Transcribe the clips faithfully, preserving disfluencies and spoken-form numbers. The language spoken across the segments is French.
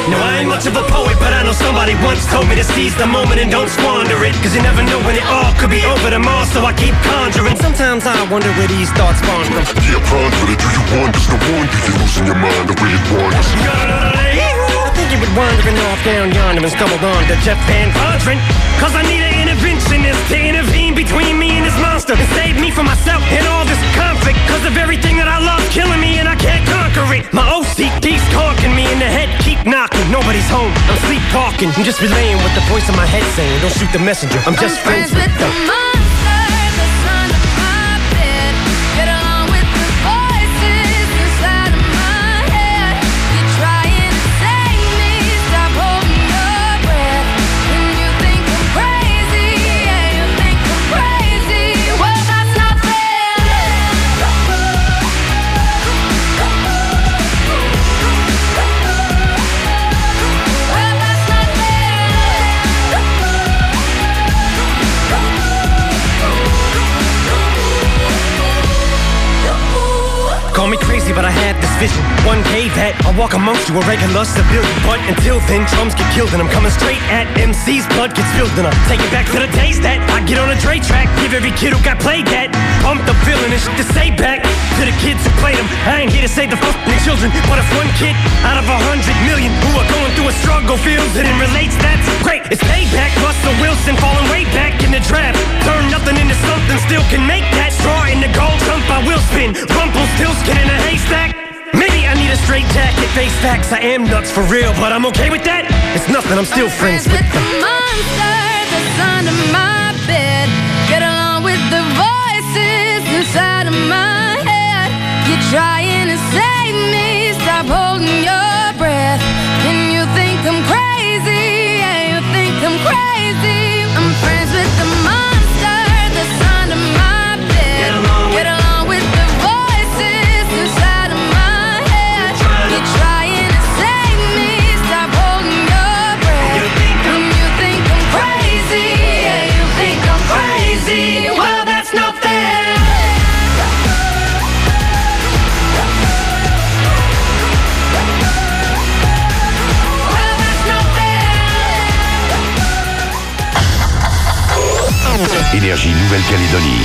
No, I ain't much of a poet, but I know somebody once told me to seize the moment and don't squander it. Cause you never know when it all could be over tomorrow, so I keep conjuring. Sometimes I wonder where these thoughts spawn from. Yeah, ponder it, do you wonder? No wonder you're losing your mind the way it wanders. I think you would wandering off down yonder and stumbled on to Jeff Van Vondren. Cause I need an interventionist to intervene between me and this monster and save me from myself and all this conflict. Cause of everything that I love killing me and I can't conquer it. My O C D's talking me in the head, keep knocking. Nobody's home, I'm sleepwalking. I'm just relaying what the voice in my head saying. Don't shoot the messenger, I'm just I'm friends, friends with with them. the monster that's under my bed. Get along with the voices inside of my head. You're trying to save me, stop holding your breath. And you think I'm crazy, yeah, you think I'm crazy. Well, that's not fair. Well, that's not Call me crazy, but I had this vision. One day that I'll walk amongst you, a regular civilian. But until then, drums get killed and I'm coming straight at M C's. Blood gets filled and I take it back to the days that I get on a Dre track. Give every kid who got played that pumped up feeling and shit to say back to the kids who played them. I ain't here to save the fucking children, but if one kid out of a hundred million who are going through a struggle feels it and relates, that's great. It's payback. Russell Wilson falling way back in the draft. Turn nothing into something, still can make that. Straw in the gold jump, I will spin. Rumple still skin in a haystack. Maybe I need a straight jacket, face facts. I am nuts for real, but I'm okay with that. It's nothing, I'm still I'm friends, friends with with them. the monster that's under my bed. Get along with the voices inside of my head. You're trying to save me, stop holding your breath. And you think I'm crazy, yeah, you think I'm crazy. I'm friends with the monster that's under my bed. Get along with- Get along with the voices inside of my head. You're trying to save me, stop holding your breath. You think I'm- And you think I'm crazy, yeah, you think I'm crazy. Well, that's not fair. Well, that's not fair. Énergie Nouvelle-Calédonie.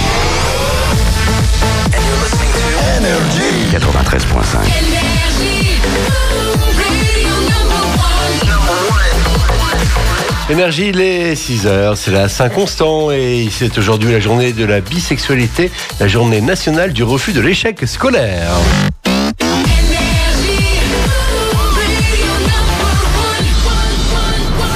quatre-vingt-treize point cinq. Énergie, radio number one. Énergie, il est six heures, c'est la Saint-Constant et c'est aujourd'hui la journée de la bisexualité, la journée nationale du refus de l'échec scolaire. Énergie, radio number one.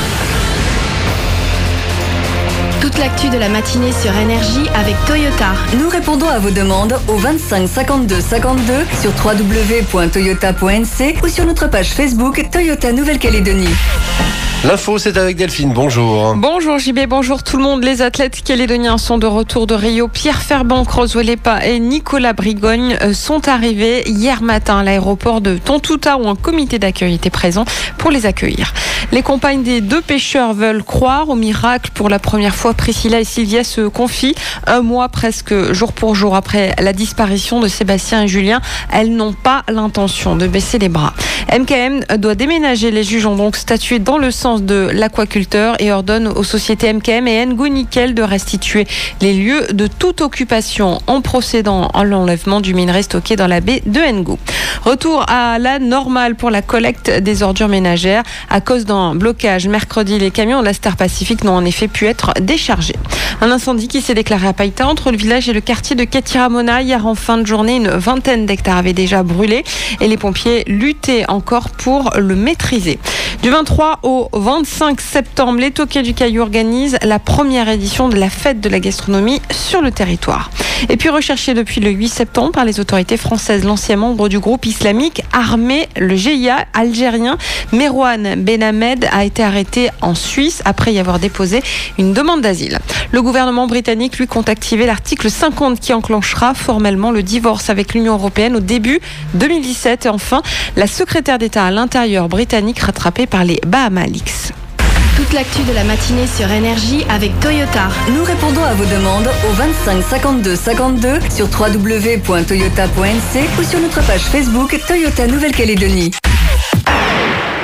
Toute l'actu de la matinée sur Énergie avec Toyota. Nous répondons à vos demandes au vingt-cinq cinquante-deux cinquante-deux sur w w w point toyota point n c ou sur notre page Facebook Toyota Nouvelle-Calédonie. L'info, c'est avec Delphine, bonjour. Bonjour J B, bonjour tout le monde. Les athlètes calédoniens sont de retour de Rio. Pierre Ferbank, Roswell Lepa et Nicolas Brigogne sont arrivés hier matin à l'aéroport de Tontouta où un comité d'accueil était présent pour les accueillir. Les compagnes des deux pêcheurs veulent croire au miracle. Pour la première fois, Priscilla et Sylvia se confient. Un mois presque jour pour jour après la disparition de Sébastien et Julien, elles n'ont pas l'intention de baisser les bras. M K M doit déménager. Les juges ont donc statué dans le sens de l'aquaculteur et ordonne aux sociétés M K M et Ngo Nickel de restituer les lieux de toute occupation en procédant à l'enlèvement du minerai stocké dans la baie de Ngo. Retour à la normale pour la collecte des ordures ménagères. À cause d'un blocage mercredi, les camions de la Star Pacific n'ont en effet pu être déchargés. Un incendie qui s'est déclaré à Païta entre le village et le quartier de Ketiramona. Hier en fin de journée, une vingtaine d'hectares avaient déjà brûlé et les pompiers luttaient encore pour le maîtriser. Du vingt-trois au vingt-cinq septembre, les Toquets du Caillou organisent la première édition de la fête de la gastronomie sur le territoire. Et puis recherché depuis le huit septembre par les autorités françaises, l'ancien membre du groupe islamique armé, le G I A algérien, Merouane Benhamed, a été arrêté en Suisse après y avoir déposé une demande d'asile. Le gouvernement britannique, lui, compte activer l'article cinquante qui enclenchera formellement le divorce avec l'Union européenne au début deux mille dix-sept. Et enfin, la secrétaire d'État à l'intérieur britannique rattrapée par les Bahama Leaks. Toute l'actu de la matinée sur Énergie avec Toyota. Nous répondons à vos demandes au vingt-cinq cinquante-deux cinquante-deux sur w w w point toyota point n c ou sur notre page Facebook Toyota Nouvelle-Calédonie. Pour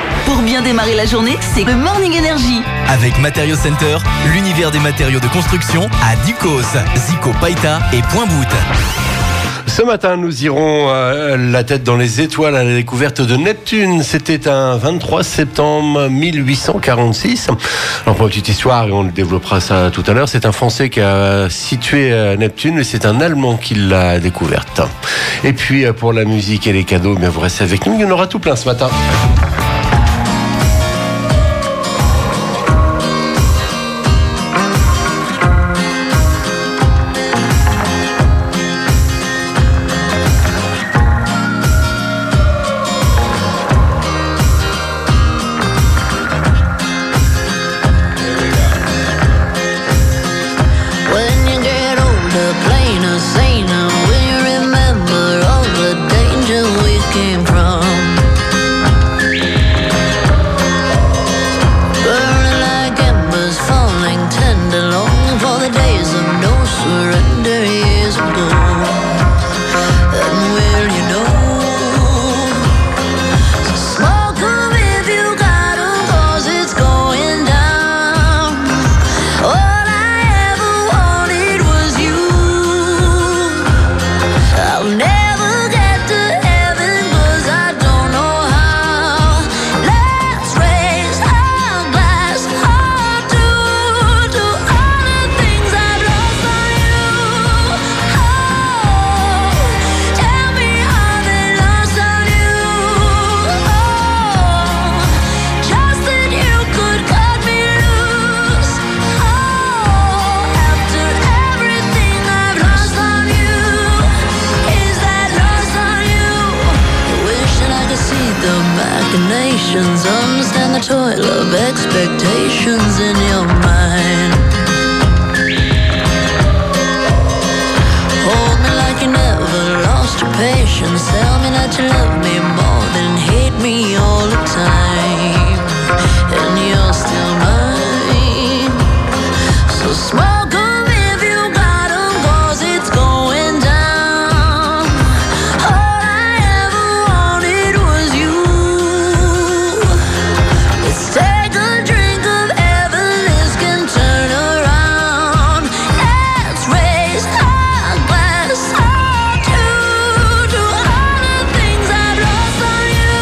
bien démarrer la journée, c'est le Morning Energy. Avec Matériaux Center, l'univers des matériaux de construction à Ducos, Zico, Païta et Point-Bout. Ce matin, nous irons euh, la tête dans les étoiles à la découverte de Neptune. C'était un vingt-trois septembre mille huit cent quarante-six. Alors pour une petite histoire, et on développera ça tout à l'heure, c'est un Français qui a situé euh, Neptune et c'est un Allemand qui l'a découverte. Et puis euh, pour la musique et les cadeaux, bien vous restez avec nous, il y en aura tout plein ce matin. Understand the toil of expectations in your mind. Hold me like you never lost your patience. Tell me that you love me more than hate me all the time. And you're still mine. So smoke 'em if you got 'em, 'cause it's going down. All I ever wanted was you. Let's take a drink of heaven, this can turn around. Let's raise our glass all to, to all the things I've lost on you.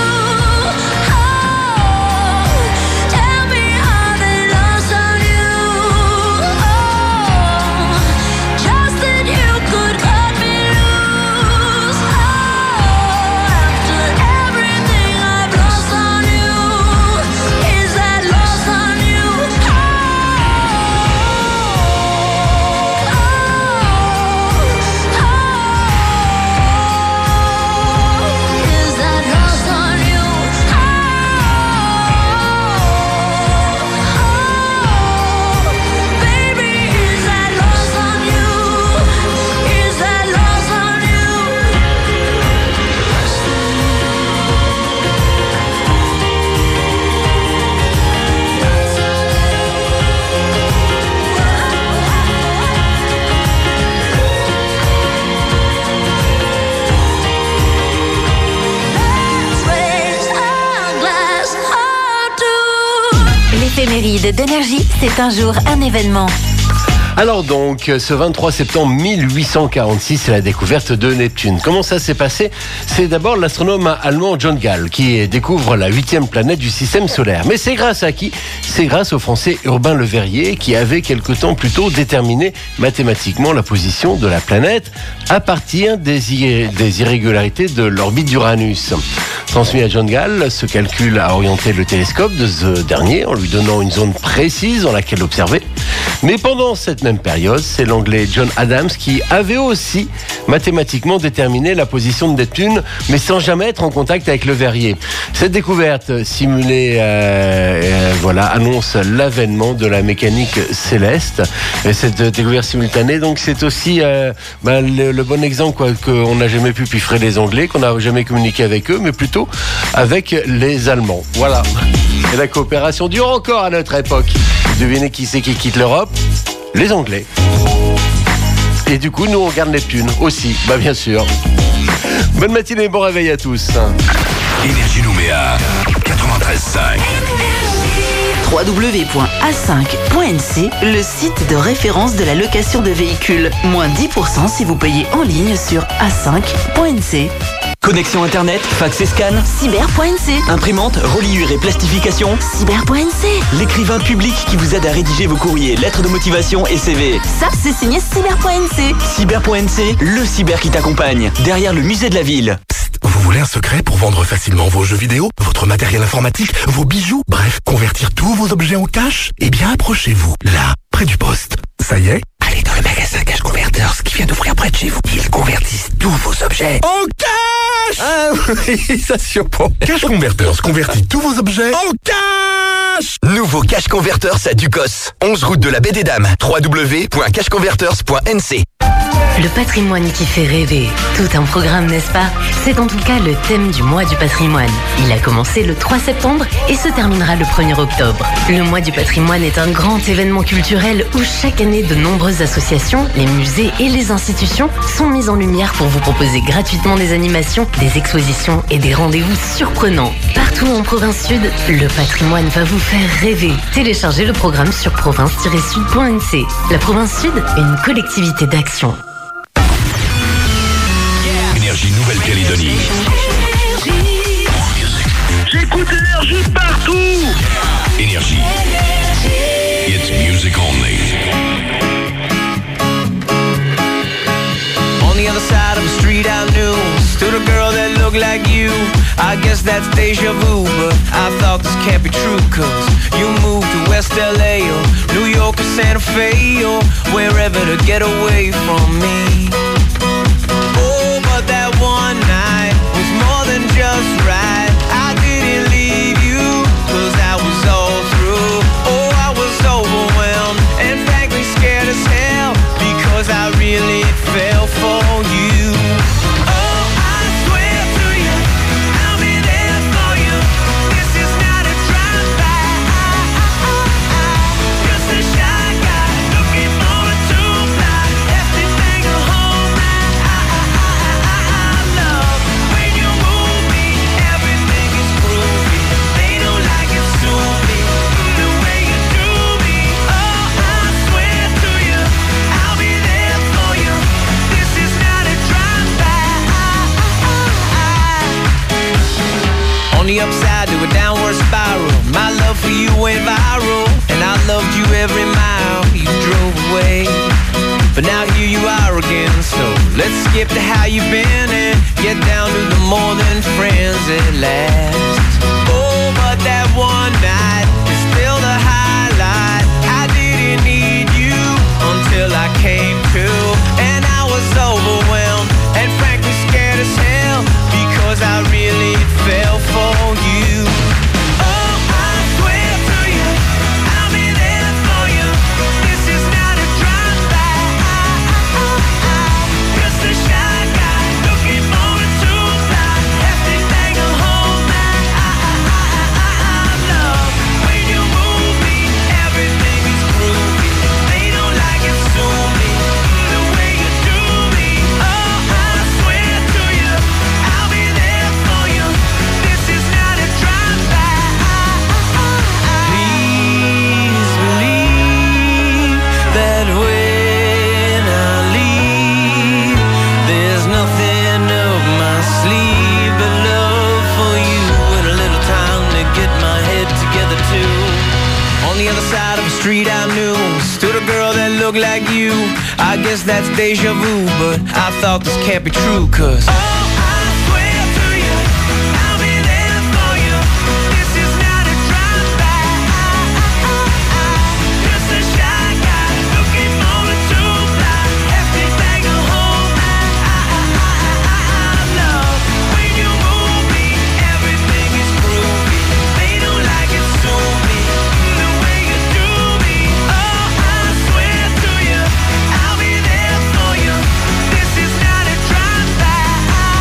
Oh, tell me how they lost on you. Oh, just that you could cut me loose. Oh, after everything I've lost on you, is that lost on you? Oh, oh, oh, is that lost on you? Oh, oh, baby, is that lost on you? Is that lost on you? Let's raise our glass all to. L'éphéméride d'énergie, c'est un jour un événement. Alors donc, ce vingt-trois septembre mille huit cent quarante-six, c'est la découverte de Neptune. Comment ça s'est passé? C'est d'abord l'astronome allemand John Gall qui découvre la huitième planète du système solaire. Mais c'est grâce à qui? C'est grâce au Français Urbain Le Verrier qui avait quelque temps plus tôt déterminé mathématiquement la position de la planète à partir des, irré- des irrégularités de l'orbite d'Uranus. Transmis à John Gall, ce calcul a orienté le télescope de ce dernier en lui donnant une zone précise dans laquelle observer. Mais pendant cette même période, c'est l'anglais John Adams qui avait aussi mathématiquement déterminé la position de Neptune, mais sans jamais être en contact avec Le Verrier. Cette découverte simulée euh, euh, voilà, annonce l'avènement de la mécanique céleste. Et cette découverte simultanée, donc c'est aussi euh, ben, le, le bon exemple quoi, qu'on n'a jamais pu piffrer les Anglais, qu'on n'a jamais communiqué avec eux, mais plutôt avec les Allemands. Voilà. Et la coopération dure encore à notre époque. Devinez qui c'est qui quitte l'Europe? Les Anglais. Et du coup, nous, on regarde Neptune aussi, bah bien sûr. Bonne matinée, bon réveil à tous. Énergie Nouméa, quatre-vingt-treize cinq. w point a cinq point n c, le site de référence de la location de véhicules. Moins dix pour cent si vous payez en ligne sur a cinq point n c. Connexion Internet, fax et scan, cyber point n c. imprimante, reliure et plastification, cyber point n c. l'écrivain public qui vous aide à rédiger vos courriers, lettres de motivation et C V. Ça, c'est signé cyber point n c. cyber point n c, le cyber qui t'accompagne, derrière le musée de la ville. Psst, vous voulez un secret pour vendre facilement vos jeux vidéo, votre matériel informatique, vos bijoux, bref, convertir tous vos objets en cash? Eh bien, approchez-vous, là, près du poste. Ça y est? Allez dans le magasin Cash Converters qui vient d'ouvrir près de chez vous. Ils convertissent tous vos objets en cash. Ah oui, ça surprend. Cash Converters convertit tous vos objets en cash. Nouveau Cash Converters à Ducos. onze route de la Baie des Dames. w w w point cash converters point n c. Le patrimoine qui fait rêver. Tout un programme, n'est-ce pas? C'est en tout cas le thème du mois du patrimoine. Il a commencé le trois septembre et se terminera le premier octobre. Le mois du patrimoine est un grand événement culturel où chaque année de nombreuses associations, les musées et les institutions sont mises en lumière pour vous proposer gratuitement des animations, des expositions et des rendez-vous surprenants. Partout en province sud, le patrimoine va vous faire rêver. Téléchargez le programme sur province tiret sud point n c. La province sud, une collectivité d'action. Énergie Nouvelle-Calédonie. J'écoute Énergie partout. Énergie. It's music only. On the other side of the street I knew stood a girl that looked like you. I guess that's deja vu, but I thought this can't be true, cause you moved to West L A or New York or Santa Fe or wherever to get away from me. Oh, but that one night was more than just right. I didn't leave you, cause I was all through. Oh, I was overwhelmed and frankly scared as hell, because I really fell for you. Oh, I swear to you, I'll be there for you. This is not a drive-by. Just a shy guy looking for a two-fly. Everything a home run. I love when you move me. Everything is groovy. They don't like it, sue me. The way you do me. Oh, I swear to you, I'll be there for you. This is not a drive-by. On the upside to a downward spiral, my love for you went viral, and I loved you every mile you drove away. But now here you are again, so let's skip to how you've been and get down to the more than friends at last. Oh, but that one night is still the highlight. I didn't need you until I came to, and I was overwhelmed and frankly scared as hell, because I really fell for you. Oh, I swear to you, I'll be there for you. This is not a drive-by. Just a shy guy looking for a two-fly. Everything a home run. I love when you move me. Everything is groovy. They don't like it, sue me. The way you do me. Oh, I swear to you, I'll be there for you. This is not a drive-by. Please believe that when I leave, there's nothing up my sleeve but love for you and a little time to get my head together too. On the other side of the street I knew stood a girl that looked like you. I guess that's deja vu, but I thought this can't be true, cause I'll be there for you. This is not a drive-by.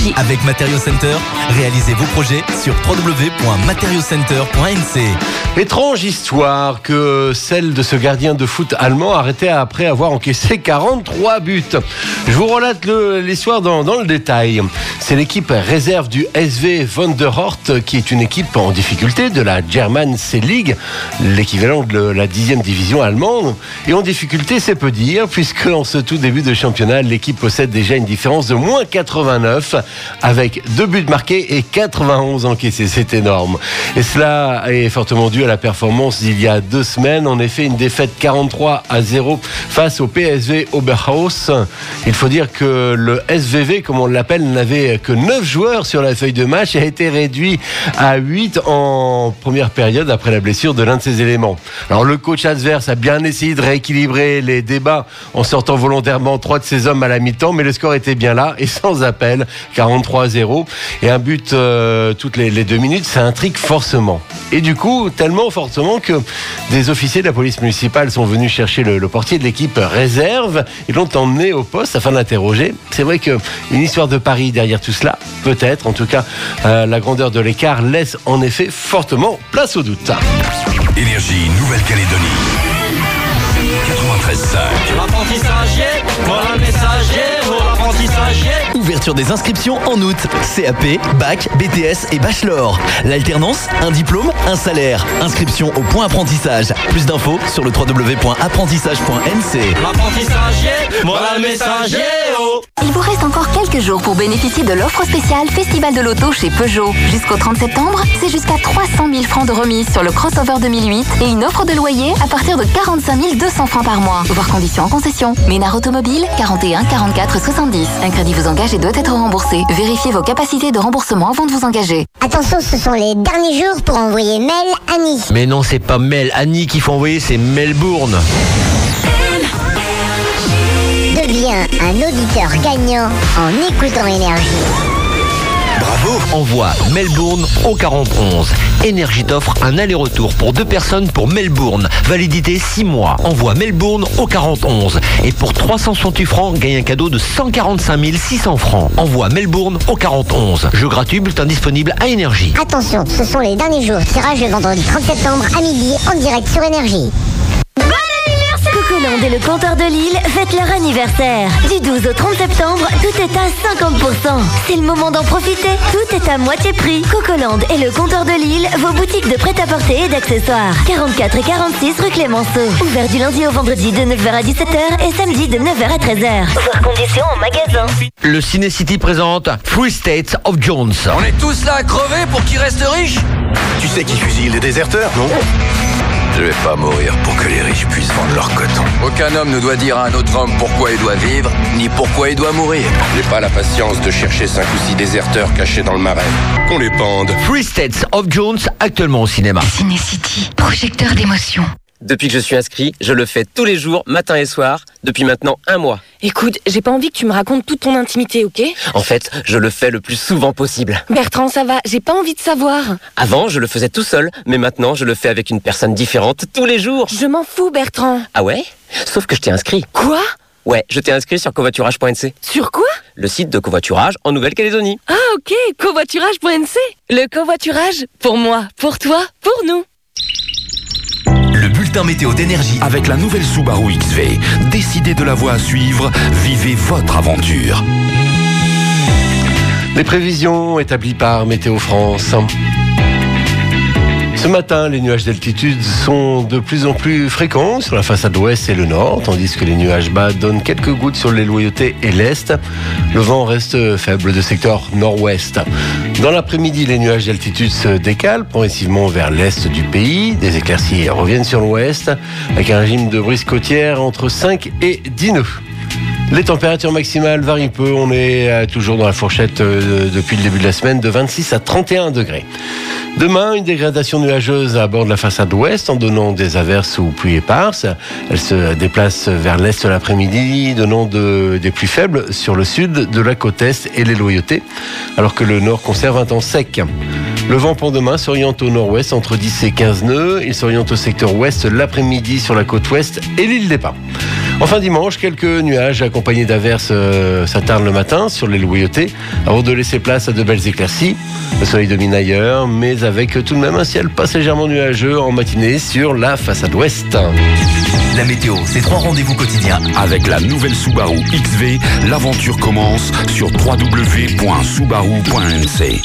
énergie. Avec Material Center, réalisez vos projets sur w w w point material center point n c. Étrange histoire que celle de ce gardien de foot allemand arrêté après avoir encaissé quarante-trois buts. Je vous relate le, l'histoire dans, dans le détail. C'est l'équipe réserve du S V Von der Hort qui est une équipe en difficulté de la German C-League, l'équivalent de la dixième division allemande. Et en difficulté, c'est peu dire, puisque en ce tout début de championnat, l'équipe possède déjà une différence de moins quatre-vingt-neuf avec deux buts marqués et quatre-vingt-onze encaissés. C'est énorme. Et cela est fortement dû à la performance d'il y a deux semaines. En effet, une défaite quarante-trois à zéro face au P S V Oberhaus. Il faut dire que le S V V, comme on l'appelle, n'avait que neuf joueurs sur la feuille de match et a été réduit à huit en première période après la blessure de l'un de ses éléments. Alors le coach adverse a bien essayé de rééquilibrer les débats en sortant volontairement trois de ses hommes à la mi-temps, mais le score était bien là et sans appel, quarante-trois à zéro. Et un but euh, toutes les, les deux minutes, ça intrigue forcément. Et du coup, tellement fortement que des officiers de la police municipale sont venus chercher le, le portier de l'équipe réserve et l'ont emmené au poste afin de l'interroger. C'est vrai qu'une histoire de pari derrière tout cela, peut-être. En tout cas, euh, la grandeur de l'écart laisse en effet fortement place au doute. Énergie Nouvelle-Calédonie. quatre-vingt-treize cinq. L'apprentissage, voilà le messager, pour l'apprentissage. Ouverture des inscriptions en août. C A P, Bac, B T S et Bachelor. L'alternance, un diplôme, un salaire. Inscription au point apprentissage. Plus d'infos sur le w w w point apprentissage point n c. L'apprentissage, voilà le messager. Oh. Il vous reste encore quelques jours pour bénéficier de l'offre spéciale Festival de l'Auto chez Peugeot. Jusqu'au trente septembre, c'est jusqu'à trois cent mille francs de remise sur le Crossover deux mille huit et une offre de loyer à partir de quarante-cinq mille deux cents francs par mois. Voir conditions en concession. Ménard Automobile, quarante et un quarante-quatre soixante-dix. Un crédit vous engage et doit être remboursé. Vérifiez vos capacités de remboursement avant de vous engager. Attention, ce sont les derniers jours pour envoyer mail Annie. Mais non, c'est pas mail Annie qu'il faut envoyer, c'est Melbourne. Deviens un auditeur gagnant en écoutant Énergie. Bravo. Envoie Melbourne au quarante onze. Énergie t'offre un aller-retour pour deux personnes pour Melbourne. Validité six mois. Envoie Melbourne au quarante onze. Et pour trois cent soixante-huit francs, gagne un cadeau de cent quarante-cinq mille six cents francs. Envoie Melbourne au quarante onze. Jeu gratuit, bulletin disponible à Énergie. Attention, ce sont les derniers jours. Tirage le vendredi trente septembre à midi en direct sur Énergie. Cocoland et le compteur de Lille fêtent leur anniversaire. Du douze au trente septembre, tout est à cinquante pour cent. C'est le moment d'en profiter. Tout est à moitié prix. Cocoland et le compteur de Lille, vos boutiques de prêt-à-porter et d'accessoires. quarante-quatre et quarante-six rue Clémenceau. Ouvert du lundi au vendredi de neuf heures à dix-sept heures et samedi de neuf heures à treize heures. Voir conditions en magasin. Le Ciné City présente Three States of Jones. On est tous là à crever pour qu'ils restent riches. Tu sais qui fusille les déserteurs, non? Je vais pas mourir pour que les riches puissent vendre leur coton. Aucun homme ne doit dire à un autre homme pourquoi il doit vivre, ni pourquoi il doit mourir. J'ai pas la patience de chercher cinq ou six déserteurs cachés dans le marais. Qu'on les pende. Three States of Jones, actuellement au cinéma. Ciné City, projecteur d'émotion. Depuis que je suis inscrit, je le fais tous les jours, matin et soir, depuis maintenant un mois. Écoute, j'ai pas envie que tu me racontes toute ton intimité, ok? En fait, je le fais le plus souvent possible. Bertrand, ça va, j'ai pas envie de savoir. Avant, je le faisais tout seul, mais maintenant, je le fais avec une personne différente tous les jours. Je m'en fous, Bertrand. Ah ouais? Sauf que je t'ai inscrit. Quoi? Ouais, je t'ai inscrit sur covoiturage point n c. Sur quoi? Le site de covoiturage en Nouvelle-Calédonie. Ah ok, covoiturage point n c. Le covoiturage, pour moi, pour toi, pour nous. Le bulletin météo d'Énergie avec la nouvelle Subaru X V. Décidez de la voie à suivre, vivez votre aventure. Les prévisions établies par Météo France. Ce matin, les nuages d'altitude sont de plus en plus fréquents sur la façade ouest et le nord, tandis que les nuages bas donnent quelques gouttes sur les loyautés et l'est. Le vent reste faible de secteur nord-ouest. Dans l'après-midi, les nuages d'altitude se décalent progressivement vers l'est du pays. Des éclaircies reviennent sur l'ouest, avec un régime de brise côtière entre cinq et dix nœuds. Les températures maximales varient peu. On est toujours dans la fourchette euh, depuis le début de la semaine de vingt-six à trente et un degrés. Demain, une dégradation nuageuse à bord de la façade ouest en donnant des averses ou pluies éparses. Elle se déplace vers l'est l'après-midi, donnant de, des pluies faibles sur le sud de la côte est et les loyautés, alors que le nord conserve un temps sec. Le vent pour demain s'oriente au nord-ouest entre dix et quinze nœuds. Il s'oriente au secteur ouest l'après-midi sur la côte ouest et l'île des Pins. Enfin dimanche, quelques nuages accompagnés d'averses euh, s'attardent le matin sur les loyautés avant de laisser place à de belles éclaircies. Le soleil domine ailleurs, mais avec tout de même un ciel passagèrement nuageux en matinée sur la façade ouest. La météo, c'est trois rendez-vous quotidiens. Avec la nouvelle Subaru X V, l'aventure commence sur w w w point subaru point n c.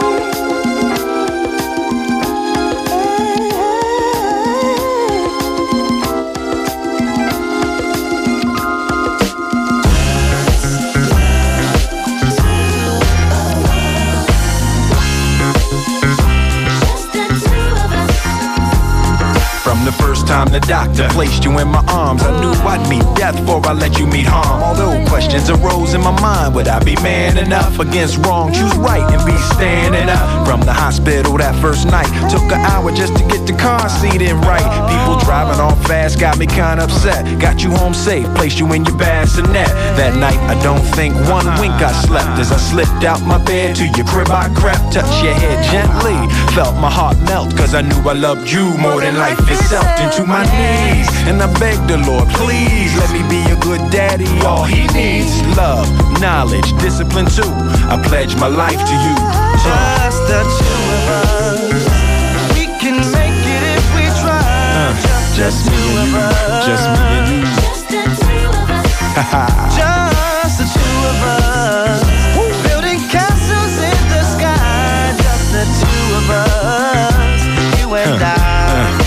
The first time the doctor placed you in my arms, I knew I'd meet death before I let you meet harm. Although questions arose in my mind, would I be man enough against wrong? Choose right and be standing up. From the hospital that first night, took an hour just to get the car seat in right. People driving off fast got me kinda upset. Got you home safe, placed you in your bassinet. That night I don't think one wink I slept. As I slipped out my bed to your crib I crept. Touched your head gently, felt my heart melt, cause I knew I loved you more than life itself. Into my knees, and I begged the Lord, please let me be a good daddy. All he needs, love, knowledge, discipline too. I pledge my life to you. Just the two of us. We can make it if we try. Uh, just, just me and you. Just me and you. Just the two of us. Just the two of us. Woo. Building castles in the sky. Just the two of us. You and uh. I.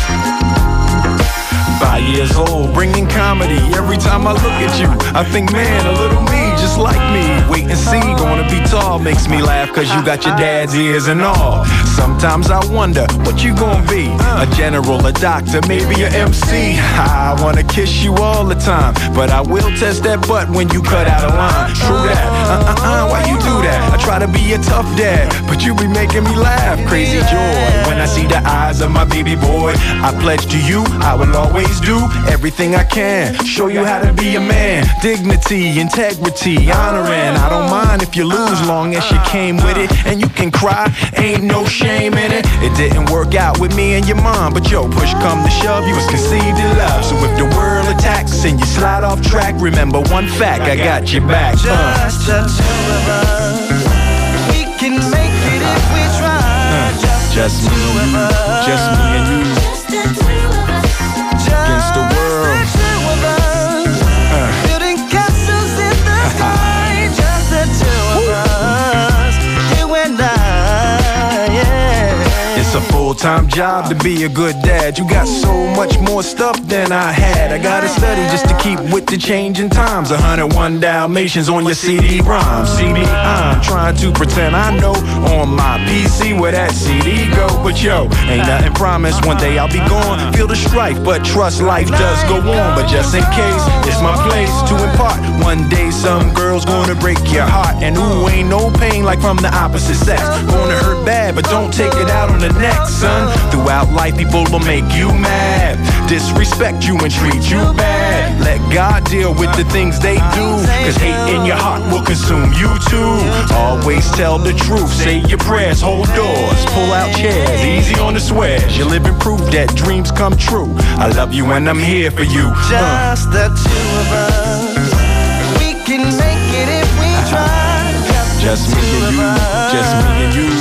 Five years old, bringing comedy. Every time I look at you, I think, man, a little me, just like me. Wait and see, gonna be tall, makes me laugh, cause you got your dad's ears and all. Sometimes I wonder, what you gonna be? A general, a doctor, maybe a M C. I wanna kiss you all the time, but I will test that butt when you cut out a line. True that, uh-uh-uh, why you do that? I try to be a tough dad, but you be making me laugh. Crazy joy, when I see the eyes of my baby boy. I pledge to you, I will always do everything I can, show you how to be a man. Dignity, integrity, honoring. I don't mind if you lose, long as you came with it. And you can cry, ain't no shame in it. It didn't work out with me and your mom, but yo, push come to shove, you was conceived in love. So if the world attacks and you slide off track, remember one fact, I got your back. uh. Just the two of us. We can make it if we try. uh. Just, just the me two and you. of us. Just me and you. Just the two of us. Against the world. Just the two of us. uh. Building castles in the sky. Just the two of us. You and I, yeah. It's a full-time job to be a good dad. You got so much more stuff than I had. I gotta study just to keep with the changing times. one oh one Dalmatians on your C D-ROM. C D, I'm trying to pretend I know on my P C where that C D go. But yo, ain't nothing promised. One day I'll be gone. Feel the strife, but trust life does go on. But just in case, it's my place to impart. One day some girl's gonna break your heart. And ooh, ain't no pain like from the opposite sex. Gonna hurt bad, but don't take it out on the next, son. Throughout life, people will make you mad, disrespect you and treat you bad. Let God deal with the things they do, cause hate in your heart will consume you too. Always tell the truth, say your prayers, hold doors, pull out chairs, easy on the swears. You're living proof that dreams come true. I love you and I'm here for you. Just uh. the two of us. We can make it if we try. Just, just me and you. Just me and you.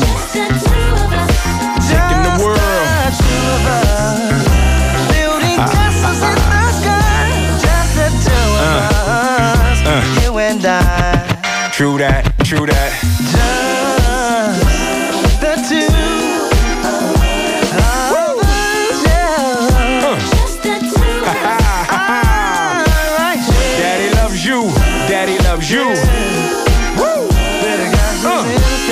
Taking the world. Just the two of us. Building uh. castles in the sky. Just the two of uh. us. Uh. You and I. True that, true that. Just the two of us, yeah. Uh. Just the two of us. Right. Daddy loves you, daddy loves you. Woo! Uh.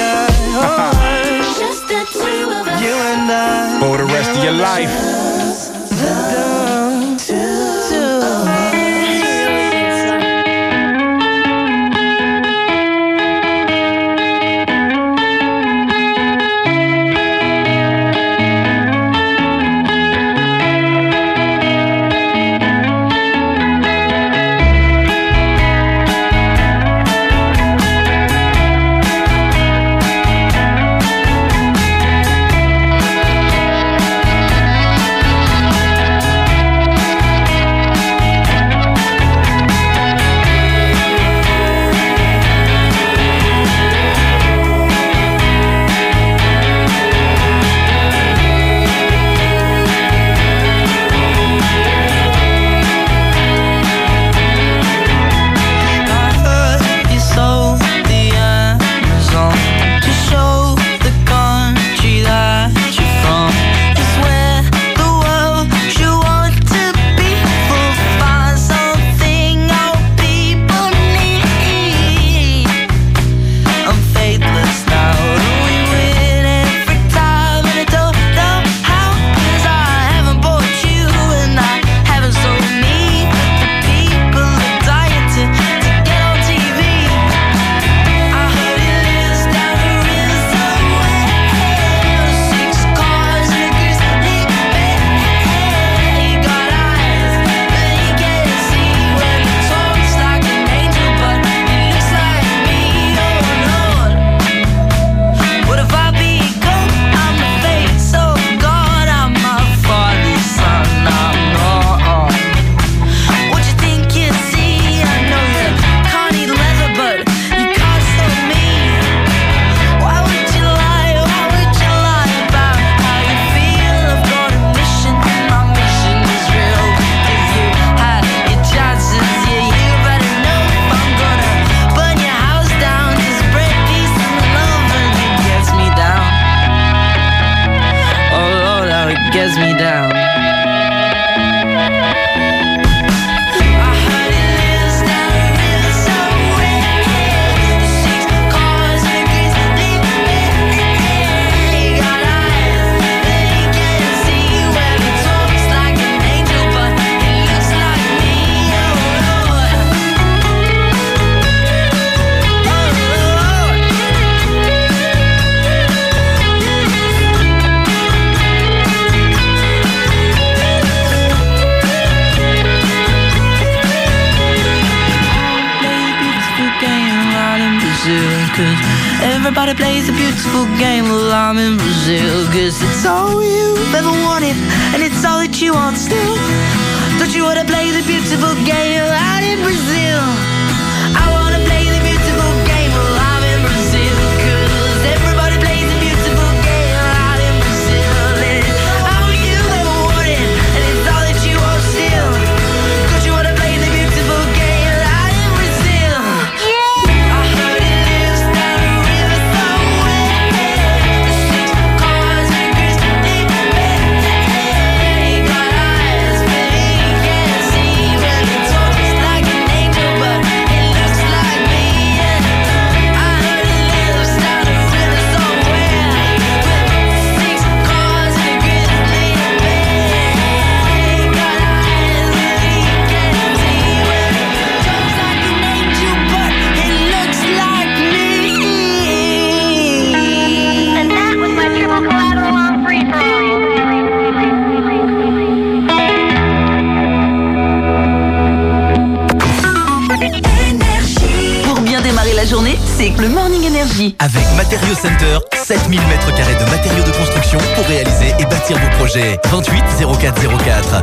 Just the two of us. You and I. For the rest of your life. The two of us. gets me down. Cause everybody plays a beautiful game while I'm in Brazil. Cause it's all you've ever wanted, and it's all that you want still. Don't you wanna play the beautiful game out in Brazil? I wanna play the beautiful game while I'm in Brazil. Cause everybody plays a beautiful game out in Brazil. And it's all you've ever wanted, and it's all that you want still. Don't you wanna play the beautiful game out in Brazil? Yeah! I heard it lives down a river somewhere. The six cars and Chris deep in bed. He got eyes, but he can't see. Well, he talks like an angel, but he looks like me. And I heard it lives down a river somewhere. With six cars and Chris deep in bed. He got eyes, but he can't see. Well, he talks like an angel, but he looks like me. And that was my triple collateral on free for Pour bien démarrer la journée, c'est le Morning Energy. Avec Matériaux Center, sept mille mètres carrés de matériaux de construction pour réaliser et bâtir vos projets. vingt-huit zéro quatre zéro quatre.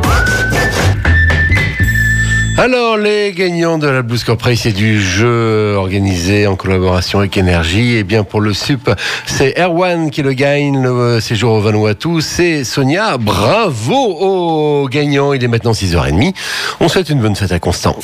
Alors, les gagnants de la Blues Corporate, c'est du jeu organisé en collaboration avec Énergie. Et bien, pour le S U P, c'est Erwan qui le gagne, le séjour au Vanuatu. C'est Sonia. Bravo aux gagnants. Il est maintenant six heures trente. On souhaite une bonne fête à Constant.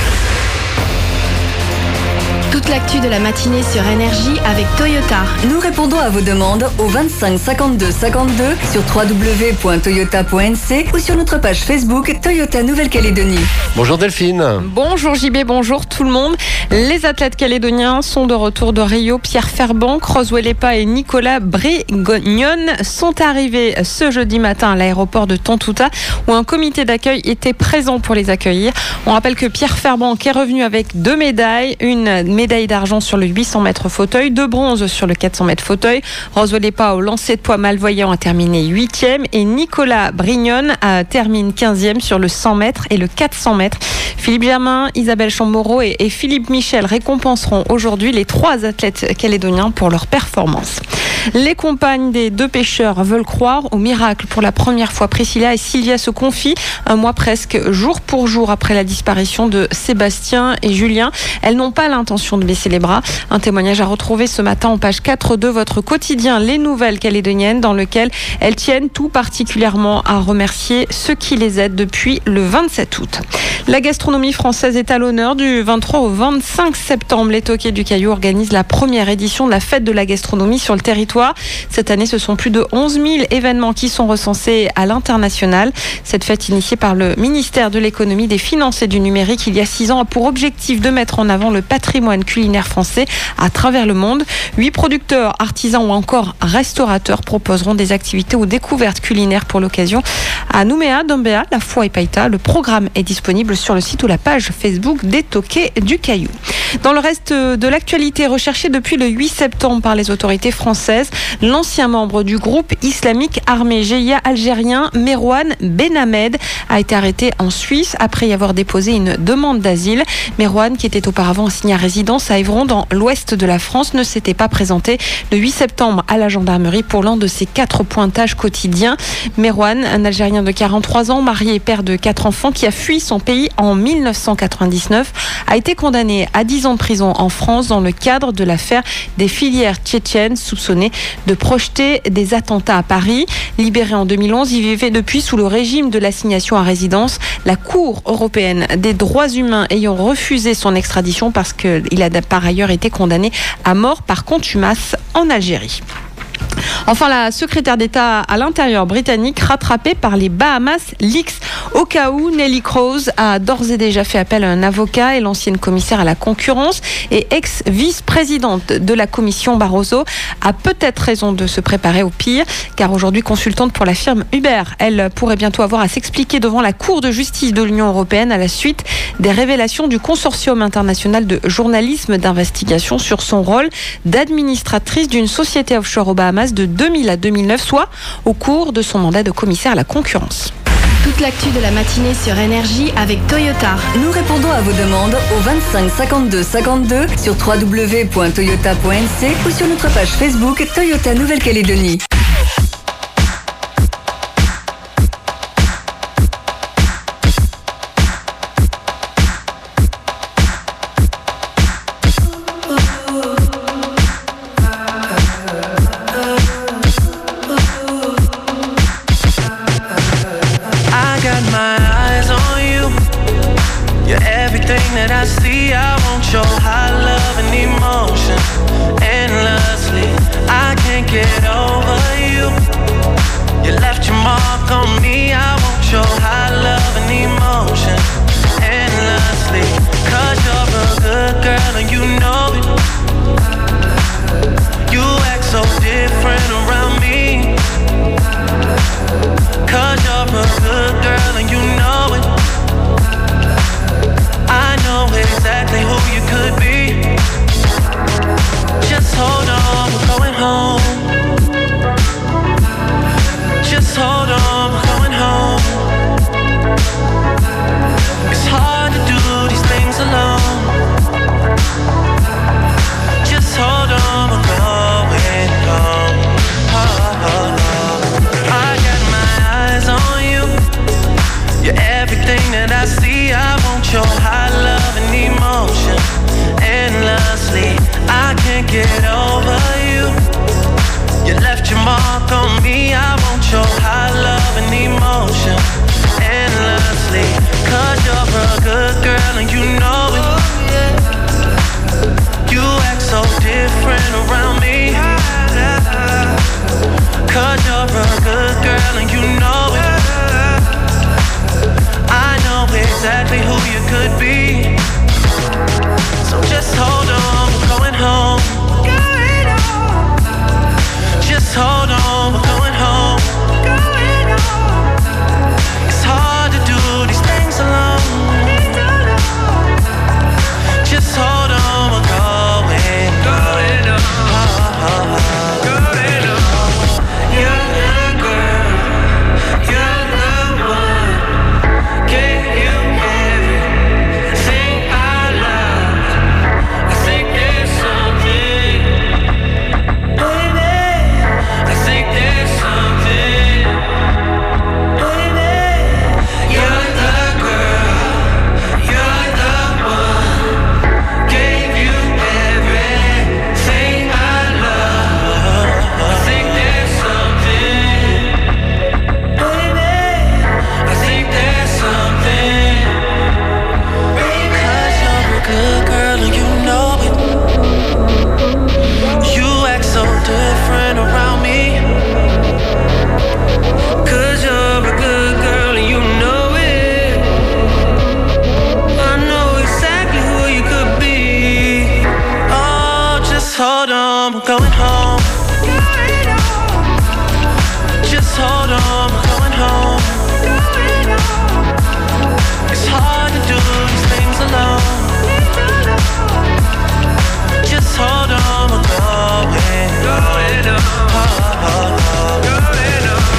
Toute l'actu de la matinée sur Énergie avec Toyota. Nous répondons à vos demandes au vingt-cinq cinquante-deux cinquante-deux sur w w w point toyota point n c ou sur notre page Facebook Toyota Nouvelle-Calédonie. Bonjour Delphine. Bonjour J B, bonjour tout le monde. Les athlètes calédoniens sont de retour de Rio. Pierre Ferbank, Roswell Epa et Nicolas Brignon sont arrivés ce jeudi matin à l'aéroport de Tontouta où un comité d'accueil était présent pour les accueillir. On rappelle que Pierre Ferbank est revenu avec deux médailles, une médaille d'argent sur le huit cents mètres fauteuil, deux bronzes sur le quatre cents mètres fauteuil. Roswell Epa au lancer de poids malvoyant a terminé huitième et Nicolas Brignon a terminé quinzième sur le cent mètres et le quatre cents mètres. Philippe Germain, Isabelle Chamorro et, et Philippe Michel récompenseront aujourd'hui les trois athlètes calédoniens pour leur performance. Les compagnes des deux pêcheurs veulent croire au miracle. Pour la première fois, Priscilla et Sylvia se confient un mois presque jour pour jour après la disparition de Sébastien et Julien. Elles n'ont pas l'intention de baisser les bras. Un témoignage à retrouver ce matin en page quatre de votre quotidien Les Nouvelles Calédoniennes, dans lequel elles tiennent tout particulièrement à remercier ceux qui les aident depuis le vingt-sept août. La gastronomie française est à l'honneur. Du vingt-trois au vingt-cinq septembre, les Toqués du Caillou organisent la première édition de la fête de la gastronomie sur le territoire. Cette année, ce sont plus de onze mille événements qui sont recensés à l'international. Cette fête initiée par le ministère de l'économie, des finances et du numérique il y a six ans a pour objectif de mettre en avant le patrimoine culinaire français à travers le monde. Huit producteurs, artisans ou encore restaurateurs proposeront des activités ou découvertes culinaires pour l'occasion. À Nouméa, Dombéa, La Foi et Païta, le programme est disponible sur le site ou la page Facebook des Toqués du Caillou. Dans le reste de l'actualité, recherché depuis le huit septembre par les autorités françaises, l'ancien membre du groupe islamique armé G I A algérien Merouane Benhamed a été arrêté en Suisse après y avoir déposé une demande d'asile. Merouane, qui était auparavant assigné à résidence à Évron dans l'ouest de la France, ne s'était pas présenté le huit septembre à la gendarmerie pour l'un de ses quatre pointages quotidiens. Merouane, un Algérien de quarante-trois ans, marié et père de quatre enfants, qui a fui son pays en mille neuf cent quatre-vingt-dix-neuf, a été condamné à dix ans de prison en France dans le cadre de l'affaire des filières tchétchènes soupçonnées de projeter des attentats à Paris. Libéré en deux mille onze, il vivait depuis sous le régime de l'assignation à résidence. La Cour européenne des droits humains ayant refusé son extradition parce qu'il a par ailleurs été condamné à mort par contumace en Algérie. Enfin, la secrétaire d'État à l'intérieur britannique rattrapée par les Bahamas Leaks. Au cas où, Nelly Kroes a d'ores et déjà fait appel à un avocat et l'ancienne commissaire à la concurrence et ex-vice-présidente de la commission Barroso a peut-être raison de se préparer au pire, car aujourd'hui consultante pour la firme Uber, elle pourrait bientôt avoir à s'expliquer devant la Cour de justice de l'Union européenne à la suite des révélations du consortium international de journalisme d'investigation sur son rôle d'administratrice d'une société offshore aux Bahamas de deux mille à deux mille neuf, soit au cours de son mandat de commissaire à la concurrence. Toute l'actu de la matinée sur Énergie avec Toyota. Nous répondons à vos demandes au vingt-cinq cinquante-deux cinquante-deux sur w w w point toyota point n c ou sur notre page Facebook Toyota Nouvelle-Calédonie. That I see, I want your high love and emotion endlessly. I can't get over you. You left your mark on me. I want your high love and emotion endlessly. Cause you're a good girl and you know it. You act so different around me. Cause you're a good girl and you know it. I know exactly who you could be. Just hold on, we're going home. Just hold on, we're going home. It's hard to do these things alone. Just hold on, we're going home. Oh, oh, oh. I got my eyes on you. You're everything that I see. I want your high love and emotion endlessly. I can't get over you. You left your mark on me. I want your high love and emotion endlessly. Cause you're a good girl and you know it. You act so different around me. Cause you're a good girl and you know it. I know exactly who you could be. So just hold on, we're going home. Just hold on, we're going home. It's hard to do these things alone. Just hold on, we're going home. Oh, oh, oh. You're the girl, you're the one. Gave you everything I loved. I think there's something, baby. I think there's something, baby. You're the girl, you're the one. Gave you everything I love. I think there's something, baby. I think there's something. Because you're a good girl and you know it. You act so different around me. Cause you're a good girl and you know it. I know exactly who you could be. Oh, just hold on, we're going home. Just hold on, we're going home. It's hard to do these things alone. Just hold on, we're going, going on. Oh, oh, oh. Going on.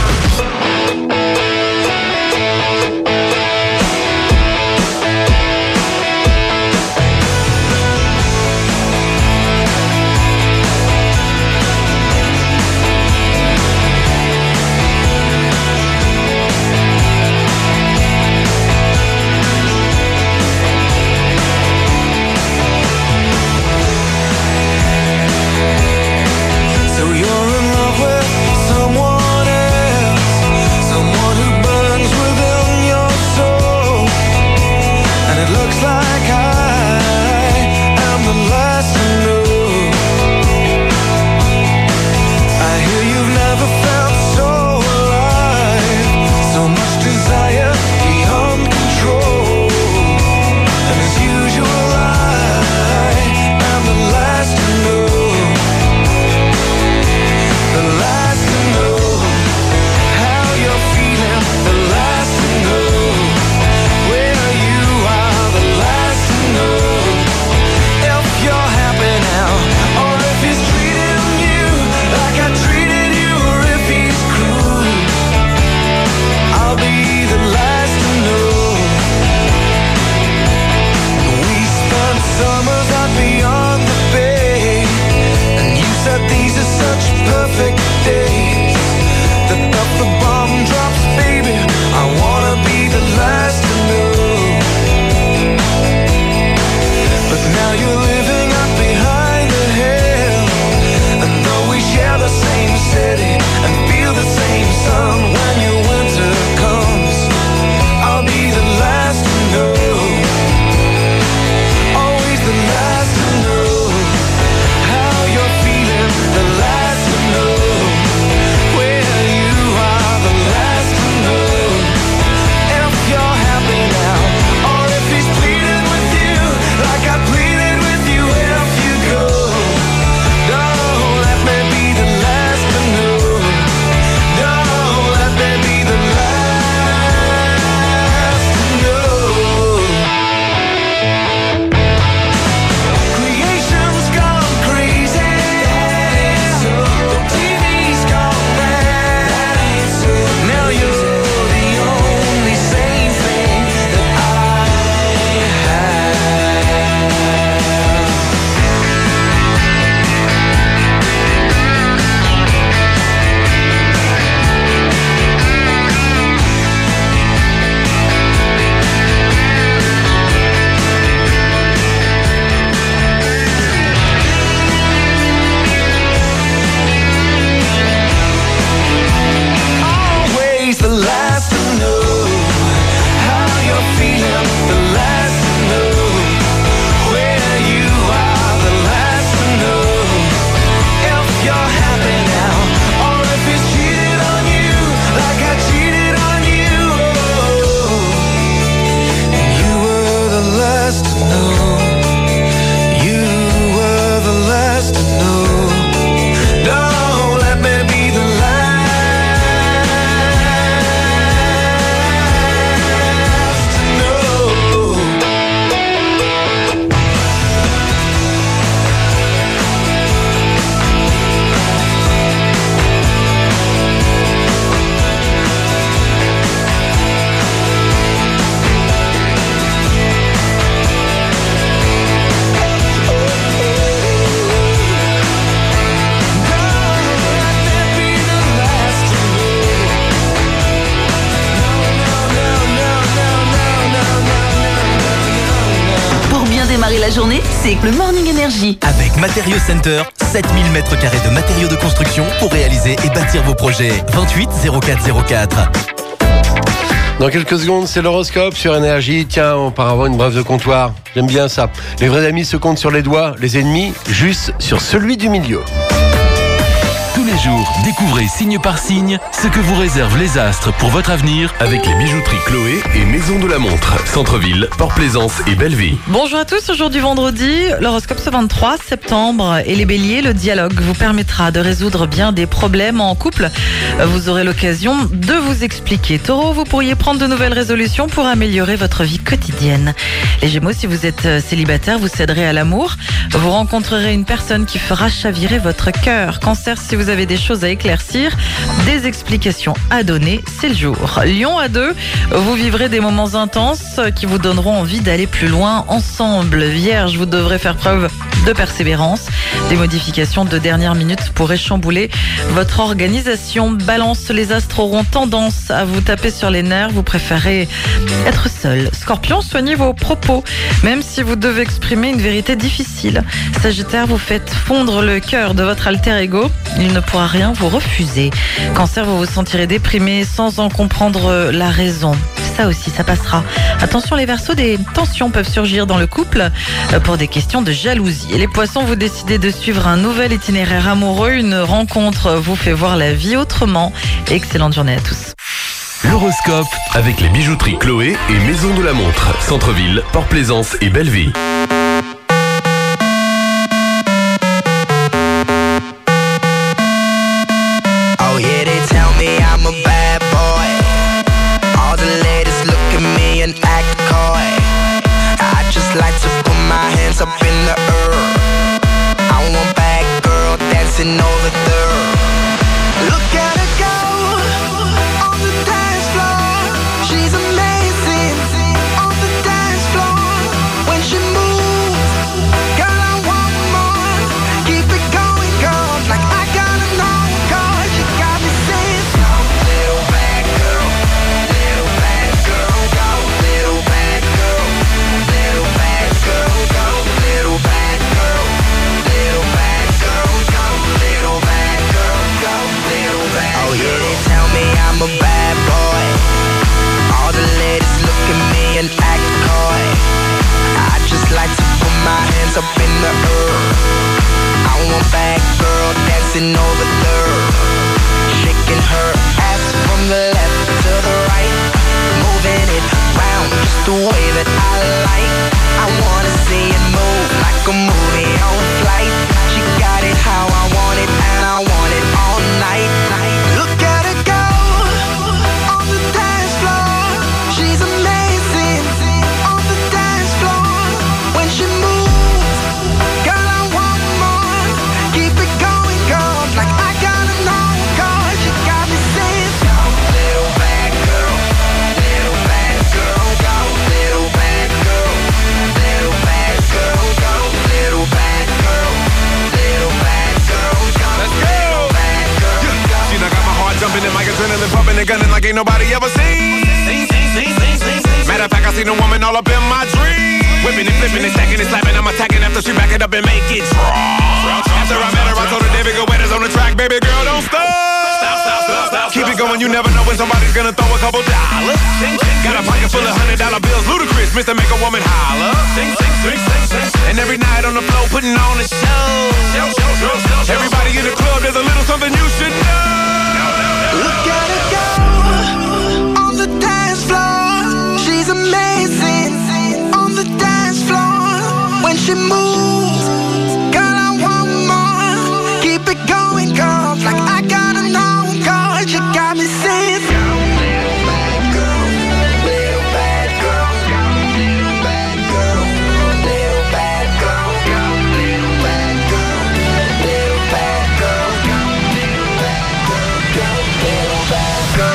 la journée, c'est le Morning Energy. Avec Matériaux Center, sept mille mètres carrés de matériaux de construction pour réaliser et bâtir vos projets. vingt-huit zéro quatre zéro quatre. Dans quelques secondes, c'est l'horoscope sur Énergie. Tiens, auparavant, une brève de comptoir. J'aime bien ça. Les vrais amis se comptent sur les doigts, les ennemis juste sur celui du milieu. Tous les jours, découvrez signe par signe ce que vous réservent les astres pour votre avenir avec les bijouteries Chloé et Maison de la Montre. Centre-ville, Port-Plaisance et Belleville. Bonjour à tous, aujourd'hui vendredi, l'horoscope ce vingt-trois septembre et les béliers, le dialogue vous permettra de résoudre bien des problèmes en couple. Vous aurez l'occasion de vous expliquer. Taureau, vous pourriez prendre de nouvelles résolutions pour améliorer votre vie quotidienne. Les gémeaux, si vous êtes célibataire, vous céderez à l'amour. Vous rencontrerez une personne qui fera chavirer votre cœur. Cancer, si vous avez des choses à éclaircir, des explications à donner, c'est le jour. Lion à deux, vous vivrez des moments intenses qui vous donneront envie d'aller plus loin ensemble. Vierge, vous devrez faire preuve de persévérance. Des modifications de dernière minute pourraient chambouler votre organisation. Balance, les astres auront tendance à vous taper sur les nerfs. Vous préférez être seul. Scorpion, soignez vos propos, même si vous devez exprimer une vérité difficile. Sagittaire, vous faites fondre le cœur de votre alter ego. Il ne pourra rien vous refuser. Cancer, vous vous sentirez déprimé sans en comprendre la raison. Ça aussi, ça passera. Attention les Verseaux, des tensions peuvent surgir dans le couple pour des questions de jalousie. Et les Poissons, vous décidez de suivre un nouvel itinéraire amoureux. Une rencontre vous fait voir la vie autrement. Excellente journée à tous. L'horoscope avec les bijouteries Chloé et Maison de la Montre. Centre-ville, Port-Plaisance et Belleville. Up in the earth, I want bad girl dancing over there. Look at her go on the dance floor. She's amazing on the dance floor. When she moves, girl, I want more. Keep it going, girl, like I gotta know, girl. You got me saying, go, little bad girl, little bad girl, go, little bad girl, little bad girl, go. Little bad girl, little bad girl, go. Little bad girl, go. Little bad girl. Oh yeah, they tell me I'm a bad boy. All the ladies look at me and act coy. I just like to put my hands up in the air. I want bad girl dancing over there, shaking her ass from the left to the right, moving it around just the way that I like. I wanna see it move like a movie on flight. She got it how I want it, and I want it all night. Look at her go on the dance floor. She's amazing on the dance floor. When she moves, girl, I want more. Keep it going, girl, like I gotta know, girl. You got me saying, go, little bad girl, little bad girl, go, little bad girl. Little bad girl, go, little bad girl, little bad girl, go. Let's go. Little bad girl, go. She done got my heart jumping and my adrenaline pumping and gunning like ain't nobody ever seen. Matter of fact, I seen a woman all up in my dreams, whipping and flipping and stacking and slapping. I'm attacking after she back it up and make it drop. After I met her, I told her David go wet on the track, baby girl, don't stop. Stop, stop, stop, stop. Keep it going, you never know when somebody's gonna throw a couple dollars. Got a pocket full of hundred dollar bills, ludicrous, Mister Make a Woman holler. And every night on the floor, putting on a show. Everybody in the club, there's a little something you should know. Look at her go on the dance floor. She's amazing on the dance floor. When she moves, girl, I want more. Keep it going, girl, like I gotta know, girl. You got me saying, little bad girl, little bad girl, little bad girl, little bad girl, little bad girl, little bad girl, little bad girl, little bad girl.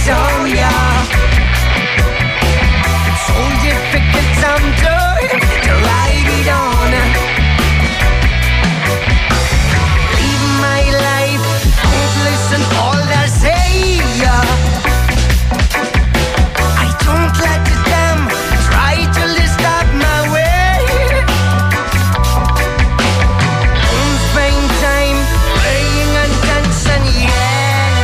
down, yeah. It's so difficult sometimes to ride it on. Live my life, don't listen all they say, yeah. I don't let them try to stop my way. Don't spend time praying and dancing, yeah.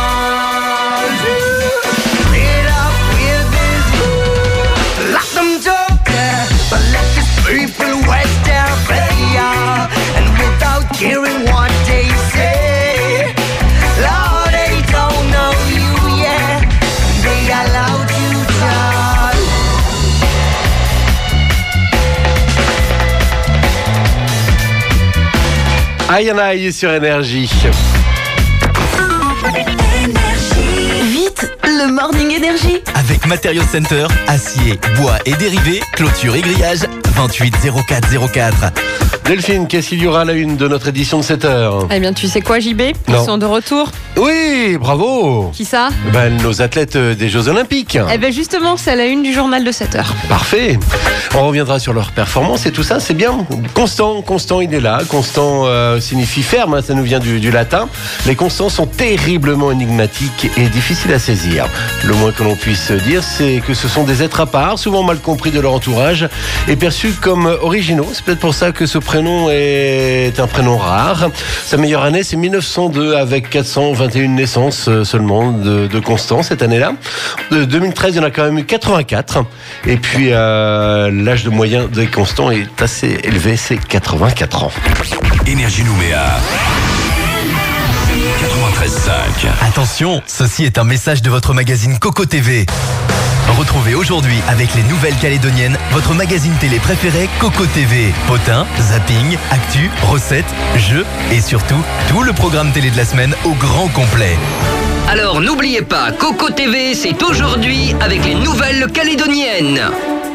Rid up with this rule. Let them talk, yeah. But let these people waste their breath, yeah. And without caring what they say, Lord, they don't know you, yeah. They allowed you to. Aïe en aïe sur Énergie. Vite, le Morning Énergie. Avec Material Center, acier, bois et dérivés, clôture et grillage, vingt-huit zéro quatre zéro quatre. Delphine, qu'est-ce qu'il y aura à la une de notre édition de sept heures? Eh bien, tu sais quoi, J B? Ils Non. sont de retour. Oui, bravo. Qui ça? Ben, nos athlètes des Jeux Olympiques. Eh bien, justement, c'est à la une du journal de sept heures. Parfait. On reviendra sur leur performance et tout ça, c'est bien. Constant, Constant, il est là. Constant euh, signifie ferme, hein, ça nous vient du, du latin. Les constants sont terriblement énigmatiques et difficiles à saisir. Le moins que l'on puisse dire, c'est que ce sont des êtres à part, souvent mal compris de leur entourage et perçus comme originaux. C'est peut-être pour ça que ce prénom est un prénom rare. Sa meilleure année, c'est mille neuf cent deux avec quatre cent vingt et une naissances seulement de, de Constant cette année-là. De deux mille treize, il y en a quand même eu quatre-vingt-quatre. Et puis, euh, l'âge de moyen des Constants est assez élevé, c'est quatre-vingt-quatre ans. Énergie Nouméa. quatre-vingt-treize cinq. Attention, ceci est un message de votre magazine Coco T V. Retrouvez aujourd'hui avec les Nouvelles Calédoniennes votre magazine télé préféré Coco T V. Potins, zapping, actu, recettes, jeux et surtout tout le programme télé de la semaine au grand complet. Alors n'oubliez pas, Coco T V, c'est aujourd'hui avec les Nouvelles Calédoniennes.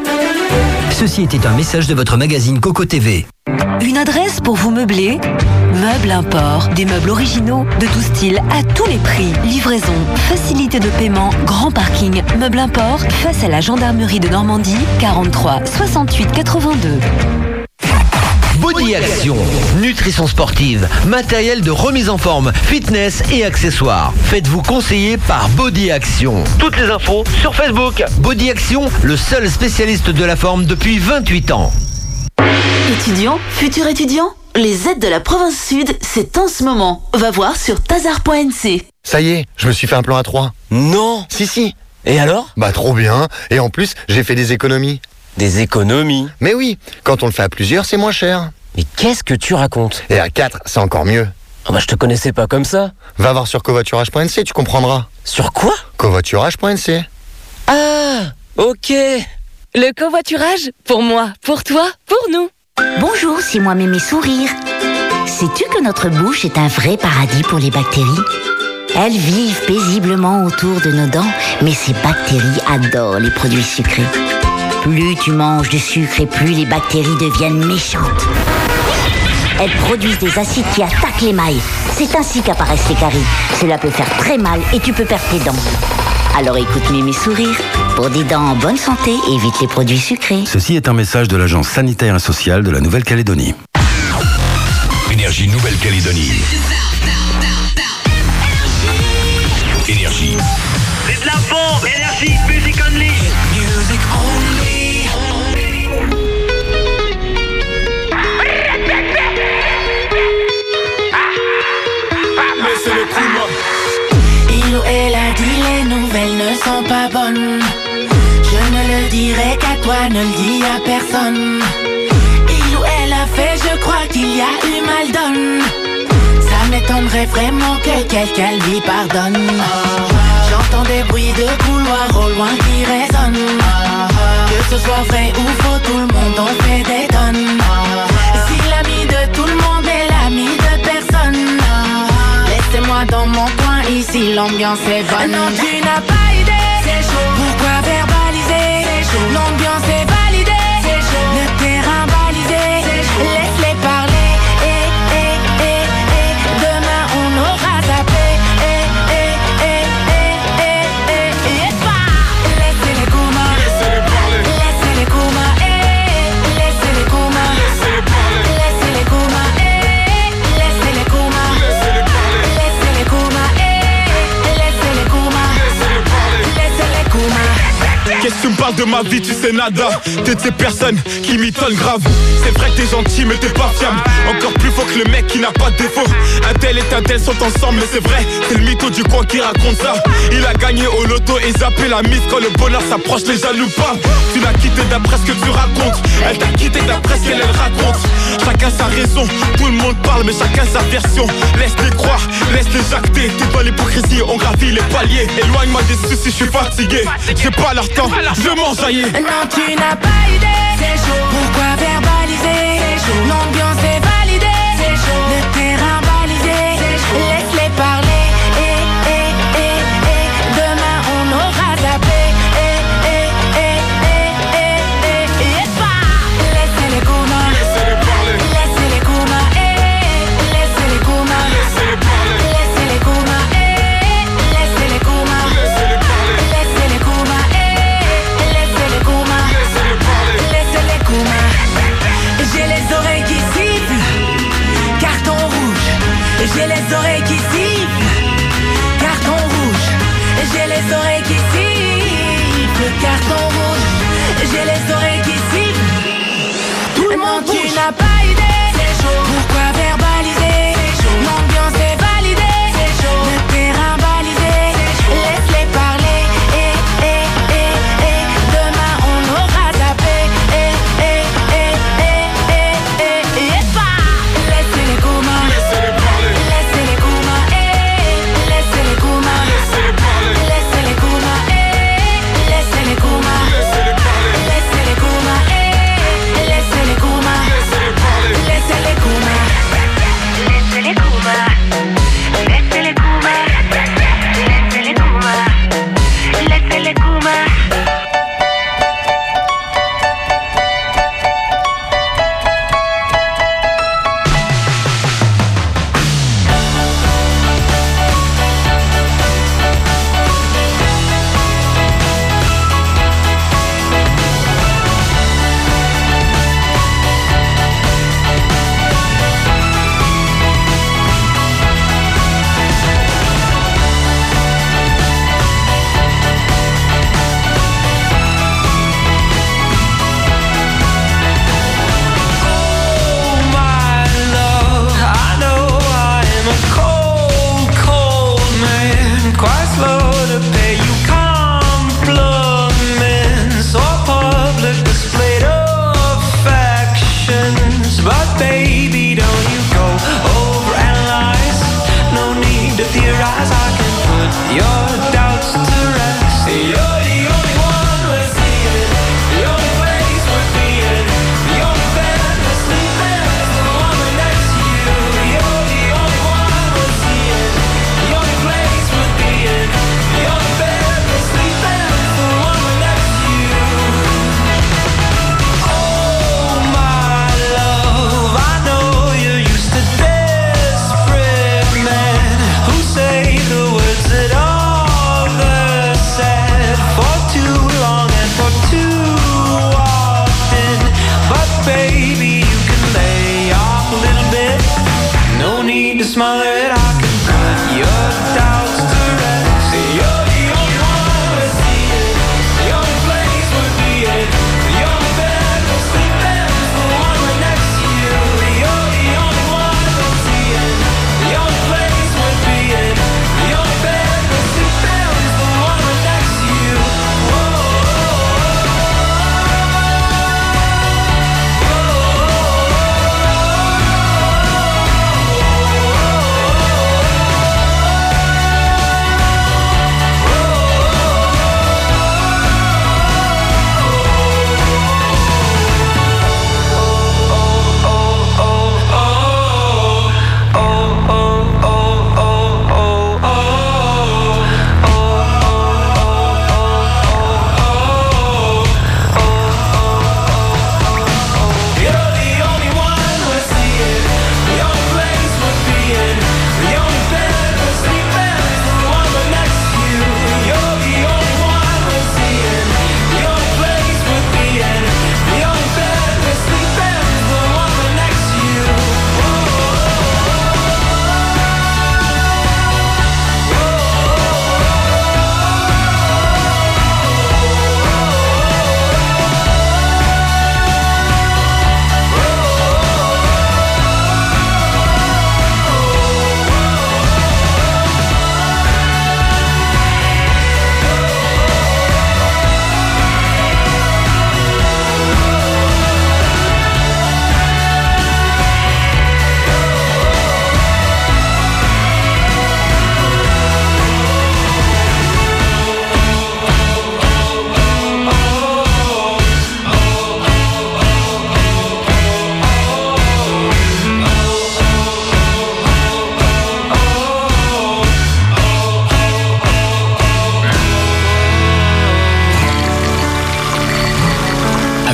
Ceci était un message de votre magazine Coco T V. Une adresse pour vous meubler? Meubles Import, des meubles originaux de tout style à tous les prix. Livraison, facilité de paiement, grand parking. Meubles Import, face à la gendarmerie de Normandie, quarante-trois soixante-huit quatre-vingt-deux. Body Action, nutrition sportive, matériel de remise en forme, fitness et accessoires. Faites-vous conseiller par Body Action. Toutes les infos sur Facebook. Body Action, le seul spécialiste de la forme depuis vingt-huit ans. Étudiants, futurs étudiants, les aides de la province sud, c'est en ce moment. Va voir sur tazar point n c. Ça y est, je me suis fait un plan à trois. Non. Si, si. Et alors? Bah trop bien. Et en plus, j'ai fait des économies. Des économies? Mais oui, quand on le fait à plusieurs, c'est moins cher. Mais qu'est-ce que tu racontes? Et à quatre, c'est encore mieux. Oh bah je te connaissais pas comme ça. Va voir sur covoiturage point n c, tu comprendras. Sur quoi? covoiturage point n c. Ah, ok. Le covoiturage, pour moi, pour toi, pour nous. Bonjour, c'est moi Mémé Sourire. Sais-tu que notre bouche est un vrai paradis pour les bactéries? Elles vivent paisiblement autour de nos dents, mais ces bactéries adorent les produits sucrés. Plus tu manges de sucre et plus les bactéries deviennent méchantes. Elles produisent des acides qui attaquent l'émail. C'est ainsi qu'apparaissent les caries. Cela peut faire très mal et tu peux perdre tes dents. Alors écoute Mémé Sourire. Pour des dents en bonne santé, évite les produits sucrés. Ceci est un message de l'Agence sanitaire et sociale de la Nouvelle-Calédonie. Énergie Nouvelle-Calédonie. Énergie. C'est de la bombe. Énergie, music only. Music only. Laissez le climat. Il ou elle a dit les nouvelles ne sont pas bonnes. Je ne le dirai qu'à toi, ne le dis à personne. Il ou elle a fait, je crois qu'il y a eu mal donne. Ça m'étonnerait vraiment que quelqu'un lui pardonne. J'entends des bruits de couloir au loin qui résonnent. Que ce soit vrai ou faux, tout le monde en fait des tonnes. Si l'ami de tout le monde est l'ami de personne, laissez-moi dans mon coin, ici l'ambiance est bonne. Non, tu n'as pas idée, c'est chaud. Pourquoi verbaliser, c'est chaud. L'ambiance est validée, c'est chaud. Le terrain balisé, c'est chaud. Laisse-les parler, et, et, et, et. Demain on aura zappé, et, et, et, et, et, et. parle de ma vie, tu sais nada. T'es de ces personnes qui m'étonnent grave. C'est vrai que t'es gentil mais t'es pas fiable. Encore plus faux que le mec qui n'a pas de défaut. Un tel et un tel sont ensemble mais c'est vrai, c'est le mytho du coin qui raconte ça. Il a gagné au loto et zappé la mise. Quand le bonheur s'approche les jaloux pas. Tu l'as quitté d'après ce que tu racontes. Elle t'a quitté d'après ce qu'elle elle raconte. Chacun sa raison, tout le monde parle mais chacun sa version. Laisse-les croire, laisse-les jacter. T'es dans l'hypocrisie, on gravit les paliers. Éloigne-moi des soucis, je suis fatigué. J'ai pas leur temps, je m'enjaillis. Non, tu n'as pas idée. C'est chaud. Pourquoi verbaliser? C'est chaud. L'ambiance est validée. C'est chaud. Le terrain balisé. C'est chaud. Laisse-les parler. Et, et, et, et. Demain on aura zappé. Et, et, et, et, et, et, et pas. Laissez-les coups. Laissez-les parler. Laissez-les coups. Laissez-les coups. Laissez-les parler. Laissez-les coups. Laissez-les coups. Laissez-les parler. Laissez-les coups. Laissez-les coups. Laissez-les parler. Laissez-les coups. J'ai les oreilles qui sifflent. Carton rouge. J'ai les oreilles qui sifflent. Carton rouge. J'ai les oreilles qui sifflent. Carton rouge. J'ai les oreilles qui sifflent. Tout le monde, tu n'as pas idée. C'est chaud. Pourquoi verbaliser? C'est chaud. L'ambiance est validée. C'est chaud. Le terrain balisé. Laisse-les parler. Et, et, et, et. Demain on aura zappé. Et, et, et, et, et, et, et pas. Laissez-les coups. Laissez-les parler. Laissez-les coups. Laissez-les coups. Laissez-les parler. Laissez-les coups. Laissez-les coups. Laissez-les parler. Laissez-les coups. Laissez-les coups. Laissez-les parler. Laissez-les coups. Laissez-les coups. Laissez-les coups. Laissez-les coups. Laissez-les coups. Oh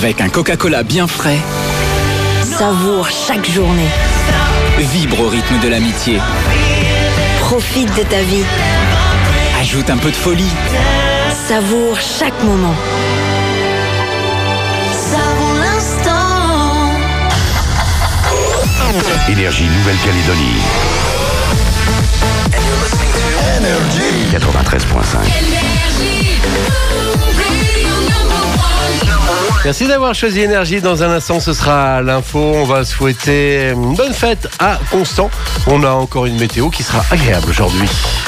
Avec un Coca-Cola bien frais, Savoure chaque journée. vibre au rythme de l'amitié. Profite de ta vie. Ajoute un peu de folie. Savoure chaque moment. Savoure l'instant. Énergie Nouvelle-Calédonie. quatre-vingt-treize virgule cinq. Merci d'avoir choisi Énergie. Dans un instant, ce sera l'info. On va souhaiter une bonne fête à Constant. On a encore une météo qui sera agréable aujourd'hui.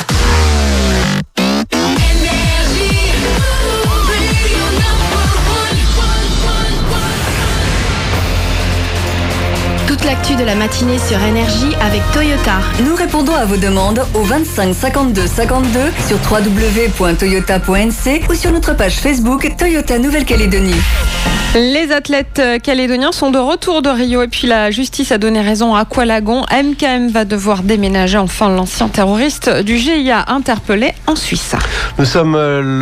Toute l'actu de la matinée sur Énergie avec Toyota. Nous répondons à vos demandes au vingt-cinq cinquante-deux cinquante-deux sur w w w point toyota point n c ou sur notre page Facebook Toyota Nouvelle-Calédonie. Les athlètes calédoniens sont de retour de Rio et puis la justice a donné raison à Aqualagon. M K M va devoir déménager. Enfin, l'ancien terroriste du G I A interpellé en Suisse. Nous sommes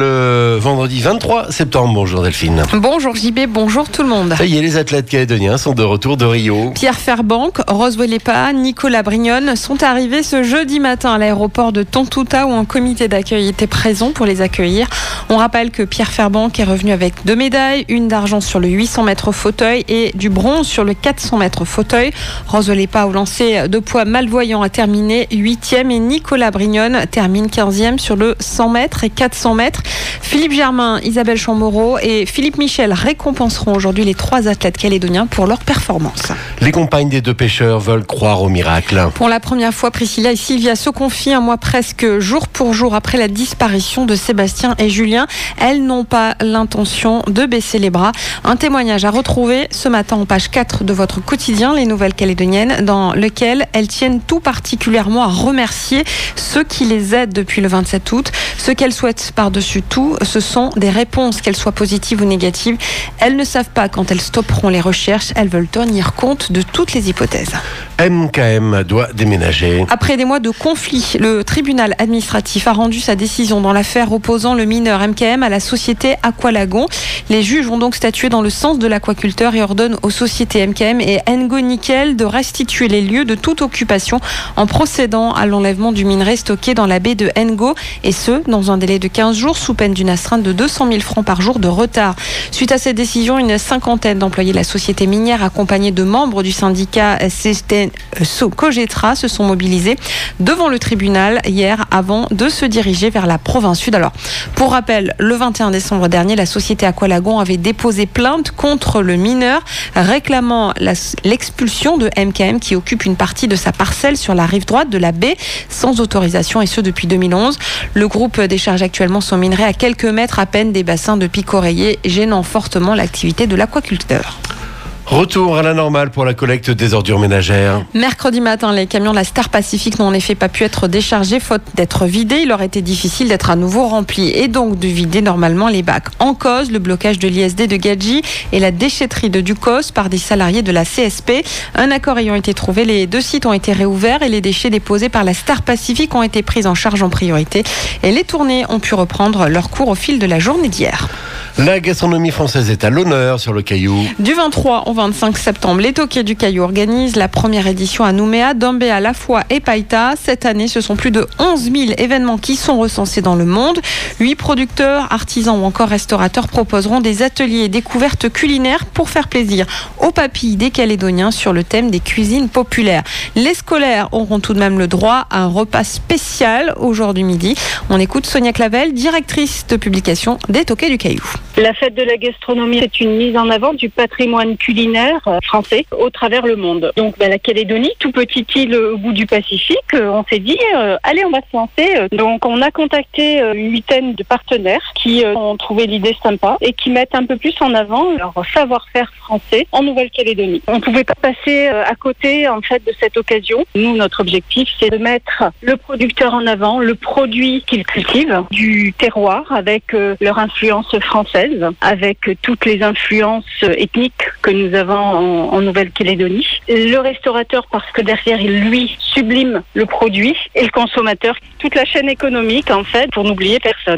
le vendredi vingt-trois septembre. Bonjour Delphine. Bonjour J B, bonjour tout le monde. Ça y est, les athlètes calédoniens sont de retour de Rio. Pierre Fairbank, Roswell Epa, Nicolas Brignone sont arrivés ce jeudi matin à l'aéroport de Tontouta où un comité d'accueil était présent pour les accueillir. On rappelle que Pierre Fairbank est revenu avec deux médailles, une d'argent sur le huit cents mètres fauteuil et du bronze sur le quatre cents mètres fauteuil. Roswell Epa au lancer de poids malvoyant a terminé huitième et Nicolas Brignone termine quinzième sur le cent mètres et quatre cents mètres. Philippe Germain, Isabelle Chamorro et Philippe Michel récompenseront aujourd'hui les trois athlètes calédoniens pour leur performance. Les compagnes des deux pêcheurs veulent croire au miracle. Pour la première fois, Priscilla et Sylvia se confient un mois presque jour pour jour après la disparition de Sébastien et Julien. Elles n'ont pas l'intention de baisser les bras. Un témoignage à retrouver ce matin en page quatre de votre quotidien, Les Nouvelles Calédoniennes, dans lequel elles tiennent tout particulièrement à remercier ceux qui les aident depuis le vingt-sept août. Ce qu'elles souhaitent par-dessus tout, ce sont des réponses, qu'elles soient positives ou négatives. Elles ne savent pas quand elles stopperont les recherches. Elles veulent tenir compte de toutes les hypothèses. M K M doit déménager. Après des mois de conflit, le tribunal administratif a rendu sa décision dans l'affaire opposant le mineur M K M à la société Aqualagon. Les juges vont donc statuer dans le sens de l'aquaculteur et ordonnent aux sociétés M K M et Ngo Nickel de restituer les lieux de toute occupation en procédant à l'enlèvement du minerai stocké dans la baie de Ngo, et ce, dans un délai de quinze jours, sous peine d'une astreinte de deux cent mille francs par jour de retard. Suite à cette décision, une cinquantaine d'employés de la société minière, accompagnés de membres du syndicat C T Cogetra, se sont mobilisés devant le tribunal hier avant de se diriger vers la province sud. Alors, pour rappel, le vingt et un décembre dernier, la société Aqualagon avait déposé plainte contre le mineur, réclamant la, l'expulsion de M K M qui occupe une partie de sa parcelle sur la rive droite de la baie sans autorisation, et ce depuis deux mille onze. Le groupe décharge actuellement son minerai à quelques mètres à peine des bassins de pic-oreiller, gênant fortement l'activité de l'aquaculteur. Retour à la normale pour la collecte des ordures ménagères. Mercredi matin, les camions de la Star Pacific n'ont en effet pas pu être déchargés faute d'être vidés. Il aurait été difficile d'être à nouveau remplis et donc de vider normalement les bacs. En cause, le blocage de l'I S D de Gadji et la déchetterie de Ducos par des salariés de la C S P. Un accord ayant été trouvé, les deux sites ont été réouverts et les déchets déposés par la Star Pacific ont été pris en charge en priorité. Et les tournées ont pu reprendre leur cours au fil de la journée d'hier. La gastronomie française est à l'honneur sur le Caillou. Du vingt-trois au vingt-cinq septembre, les Toquets du Caillou organisent la première édition à Nouméa, Dambéa, La Foi et Païta. Cette année, ce sont plus de onze mille événements qui sont recensés dans le monde. Huit producteurs, artisans ou encore restaurateurs proposeront des ateliers et découvertes culinaires pour faire plaisir aux papilles des Calédoniens sur le thème des cuisines populaires. Les scolaires auront tout de même le droit à un repas spécial aujourd'hui midi. On écoute Sonia Clavel, directrice de publication des Toquets du Caillou. La fête de la gastronomie, c'est une mise en avant du patrimoine culinaire français au travers le monde. Donc bah, la Calédonie, tout petite île au bout du Pacifique, euh, on s'est dit, euh, allez, on va se lancer. Donc on a contacté euh, une huitaine de partenaires qui euh, ont trouvé l'idée sympa et qui mettent un peu plus en avant leur savoir-faire français en Nouvelle-Calédonie. On ne pouvait pas passer euh, à côté en fait de cette occasion. Nous, notre objectif, c'est de mettre le producteur en avant, le produit qu'il cultive, du terroir avec euh, leur influence française, avec toutes les influences ethniques que nous avons en, en Nouvelle-Calédonie. Le restaurateur, parce que derrière, il, lui, sublime le produit, et le consommateur, toute la chaîne économique, en fait, pour n'oublier personne.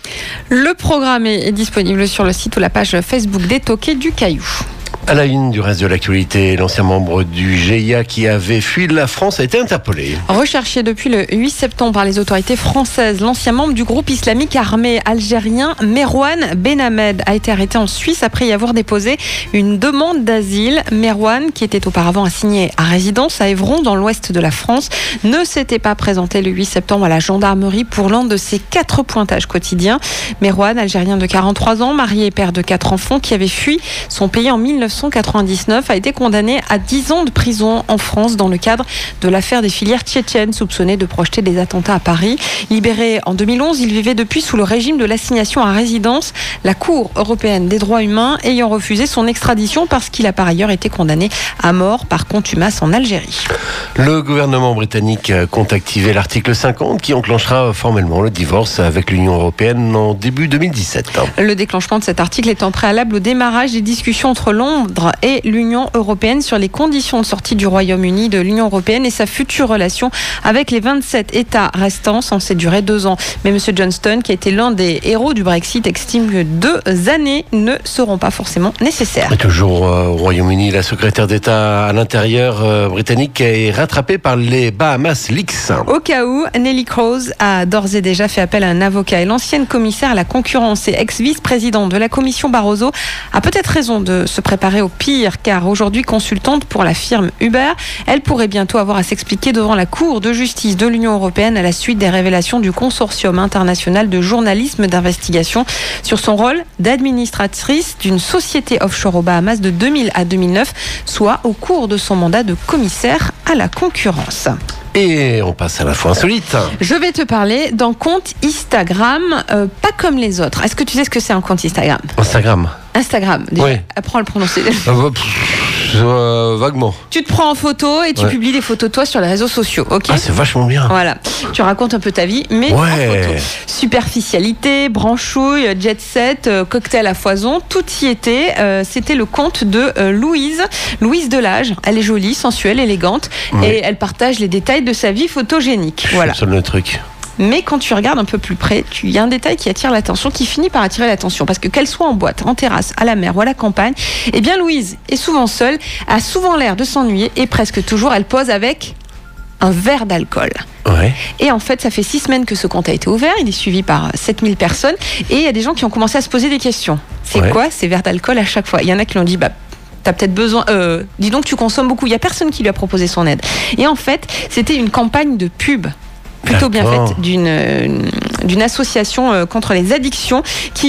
Le programme est disponible sur le site ou la page Facebook des Toqués du Caillou. À la une du reste de l'actualité, l'ancien membre du G I A qui avait fui la France a été interpellé. Recherché depuis le huit septembre par les autorités françaises, l'ancien membre du groupe islamique armé algérien Merwan Benhamed a été arrêté en Suisse après y avoir déposé une demande d'asile. Merwan, qui était auparavant assigné à résidence à Évron dans l'ouest de la France, ne s'était pas présenté le huit septembre à la gendarmerie pour l'un de ses quatre pointages quotidiens. Merwan, algérien de quarante-trois ans, marié et père de quatre enfants, qui avait fui son pays en mille neuf cent quatre-vingt-dix-neuf, a été condamné à dix ans de prison en France dans le cadre de l'affaire des filières tchétchènes soupçonnées de projeter des attentats à Paris. Libéré en deux mille onze, il vivait depuis sous le régime de l'assignation à résidence, la Cour européenne des droits humains ayant refusé son extradition parce qu'il a par ailleurs été condamné à mort par contumace en Algérie. Le gouvernement britannique compte activer l'article cinquante qui enclenchera formellement le divorce avec l'Union européenne en début deux mille dix-sept. Le déclenchement de cet article étant préalable au démarrage des discussions entre Londres et l'Union européenne sur les conditions de sortie du Royaume-Uni de l'Union européenne et sa future relation avec les vingt-sept États restants, censés durer deux ans. Mais M. Johnston, qui a été l'un des héros du Brexit, estime que deux années ne seront pas forcément nécessaires. Et toujours euh, au Royaume-Uni, la secrétaire d'État à l'intérieur euh, britannique est rattrapée par les Bahamas Leaks. Au cas où, Nelly Cruz a d'ores et déjà fait appel à un avocat et l'ancienne commissaire à la concurrence et ex-vice-présidente de la commission Barroso a peut-être raison de se préparer au pire, car aujourd'hui consultante pour la firme Uber, elle pourrait bientôt avoir à s'expliquer devant la Cour de justice de l'Union européenne à la suite des révélations du consortium international de journalisme d'investigation sur son rôle d'administratrice d'une société offshore aux Bahamas de deux mille à deux mille neuf, soit au cours de son mandat de commissaire à la concurrence. Et on passe à l'info insolite. Je vais te parler d'un compte Instagram, euh, pas comme les autres. Est-ce que tu sais ce que c'est un compte Instagram ? Instagram. Instagram, déjà. Oui. Apprends à le prononcer. Euh, pff, euh, vaguement. Tu te prends en photo et tu Ouais. publies des photos de toi sur les réseaux sociaux, ok ? Ah, c'est vachement bien. Voilà. Tu racontes un peu ta vie, mais Ouais. en photo. Superficialité, branchouille, jet set, euh, cocktail à foison, tout y était. Euh, c'était le compte de euh, Louise, Louise Delage. Elle est jolie, sensuelle, élégante, Ouais. et elle partage les détails de sa vie photogénique. Voilà. C'est le truc. Mais quand tu regardes un peu plus près, il y a un détail qui attire l'attention, qui finit par attirer l'attention. Parce que qu'elle soit en boîte, en terrasse, à la mer ou à la campagne, eh bien Louise est souvent seule, a souvent l'air de s'ennuyer et presque toujours elle pose avec un verre d'alcool. Ouais. Et en fait, ça fait six semaines que ce compte a été ouvert, il est suivi par sept mille personnes et il y a des gens qui ont commencé à se poser des questions. C'est Ouais. quoi ces verres d'alcool à chaque fois ? Il y en a qui l'ont dit, bah, t'as peut-être besoin, euh, dis donc tu consommes beaucoup. Il n'y a personne qui lui a proposé son aide. Et en fait, c'était une campagne de pub plutôt bien D'accord. faite d'une euh, d'une association euh, contre les addictions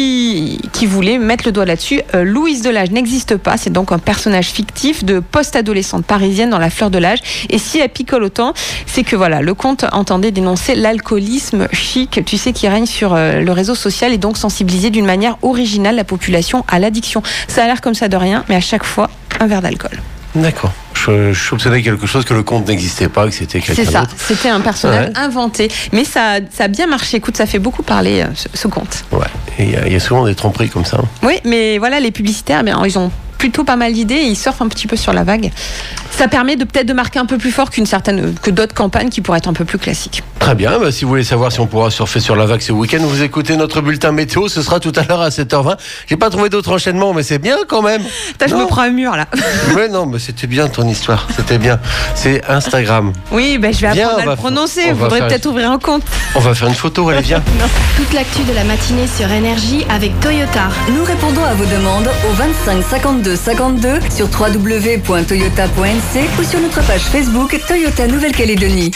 qui qui voulait mettre le doigt là-dessus. Euh, Louise Delage n'existe pas, c'est donc un personnage fictif de post-adolescente parisienne dans la fleur de l'âge. Et si elle picole autant, c'est que voilà, le compte entendait dénoncer l'alcoolisme chic, tu sais, qui règne sur euh, le réseau social et donc sensibiliser d'une manière originale la population à l'addiction. Ça a l'air comme ça de rien, mais à chaque fois un verre d'alcool. D'accord. Je, je soupçonnais quelque chose, que le compte n'existait pas, que c'était quelqu'un C'est ça, d'autre. c'était un personnage Ouais. inventé. Mais ça, ça a bien marché. Écoute, ça fait beaucoup parler, euh, ce, ce compte. Ouais. Et il y, a- il y a souvent des tromperies comme ça. Oui, mais voilà, les publicitaires, bien, ils ont plutôt pas mal d'idées et ils surfent un petit peu sur la vague. Ça permet de peut-être de marquer un peu plus fort qu'une certaine, que d'autres campagnes qui pourraient être un peu plus classiques. Très bien, bah, si vous voulez savoir si on pourra surfer sur la vague ce week-end, vous écoutez notre bulletin météo, ce sera tout à l'heure à sept heures vingt. J'ai pas trouvé d'autres enchaînements, mais c'est bien quand même. Putain, je me prends un mur là. Ouais, non, mais c'était bien ton histoire, c'était bien. C'est Instagram. Oui, ben, je vais Viens, apprendre on à va- le prononcer. on Il va faudrait faire- peut-être ouvrir un compte. On va faire une photo, allez, viens. Toute l'actu de la matinée sur Énergie avec Toyota. Nous répondons à vos demandes au vingt-cinq cinquante-deux cinquante-deux sur w w w point toyota point n c ou sur notre page Facebook Toyota Nouvelle-Calédonie.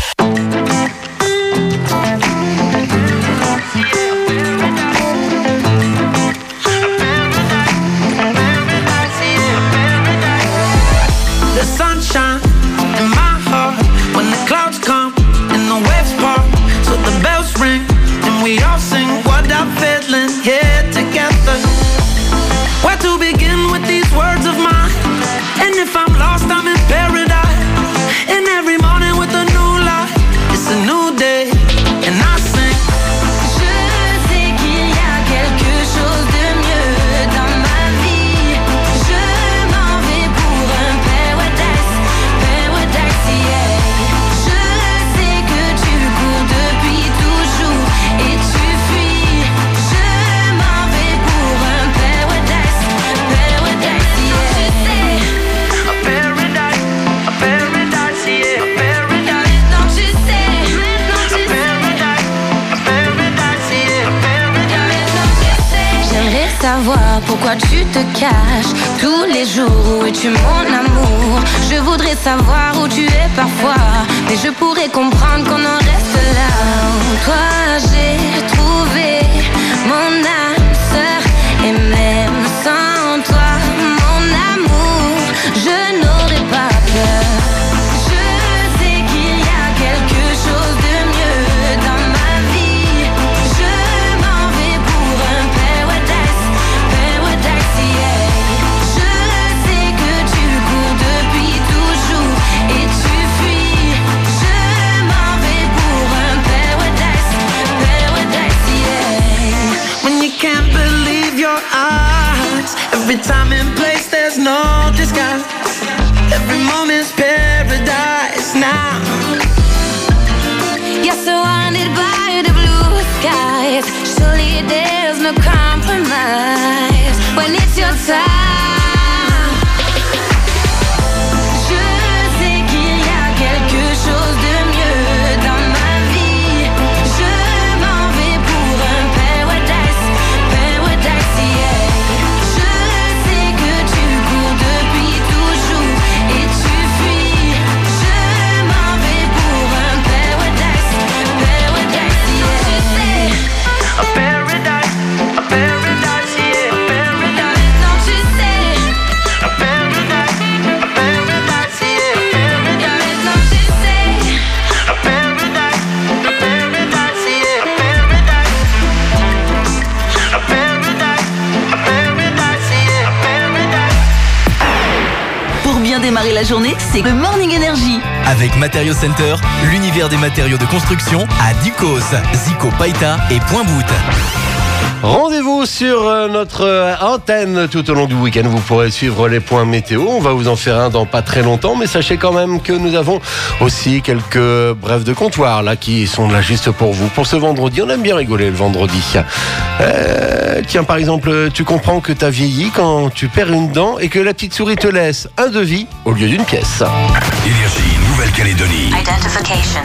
The sunshine in my heart when the clouds come and the waves part. So the bells ring and we all sing what I'm feeling here together. Where to begin with these words of mine? And if I'm lost, I'm in paradise. And every morning with a new pourquoi tu te caches tous les jours, où es-tu mon amour? Je voudrais savoir où tu es parfois, mais je pourrais comprendre qu'on en reste là. Toi j'ai trouvé mon âme sœur, et même sans toi mon amour, je n'aurais pas peur. Every time and place, there's no disguise. Every moment's paradise now. You're surrounded by the blue skies. Surely there's no compromise when it's your time. Je sais qu'il y a quelque chose de mieux dans ma vie. Je m'en vais pour un paradise, paradise, yeah. Démarrer la journée, c'est le Morning Energy. Avec Matériaux Center, l'univers des matériaux de construction à Ducos, Zico Paita et Point Bout. Rendez-vous sur notre antenne tout au long du week-end. Vous pourrez suivre les points météo. On va vous en faire un dans pas très longtemps, mais sachez quand même que nous avons aussi quelques brefs de comptoir là qui sont là juste pour vous. Pour ce vendredi, on aime bien rigoler le vendredi. Euh, tiens, par exemple, tu comprends que t'as vieilli quand tu perds une dent et que la petite souris te laisse un devis au lieu d'une pièce. Énergie Nouvelle-Calédonie. Identification.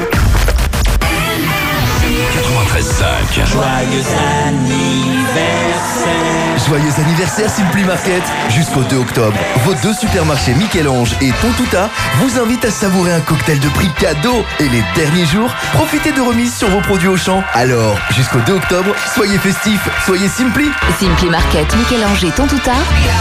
quatre-vingt-treize cinq. Joyeux anniversaire. Joyeux anniversaire Simply Market. Jusqu'au deux octobre, vos deux supermarchés Michel-Ange et Tontouta vous invitent à savourer un cocktail de prix cadeau. Et les derniers jours, profitez de remises sur vos produits Auchan. Alors, jusqu'au deux octobre, soyez festifs, soyez Simply. Simply Market, Michel-Ange et Tontouta.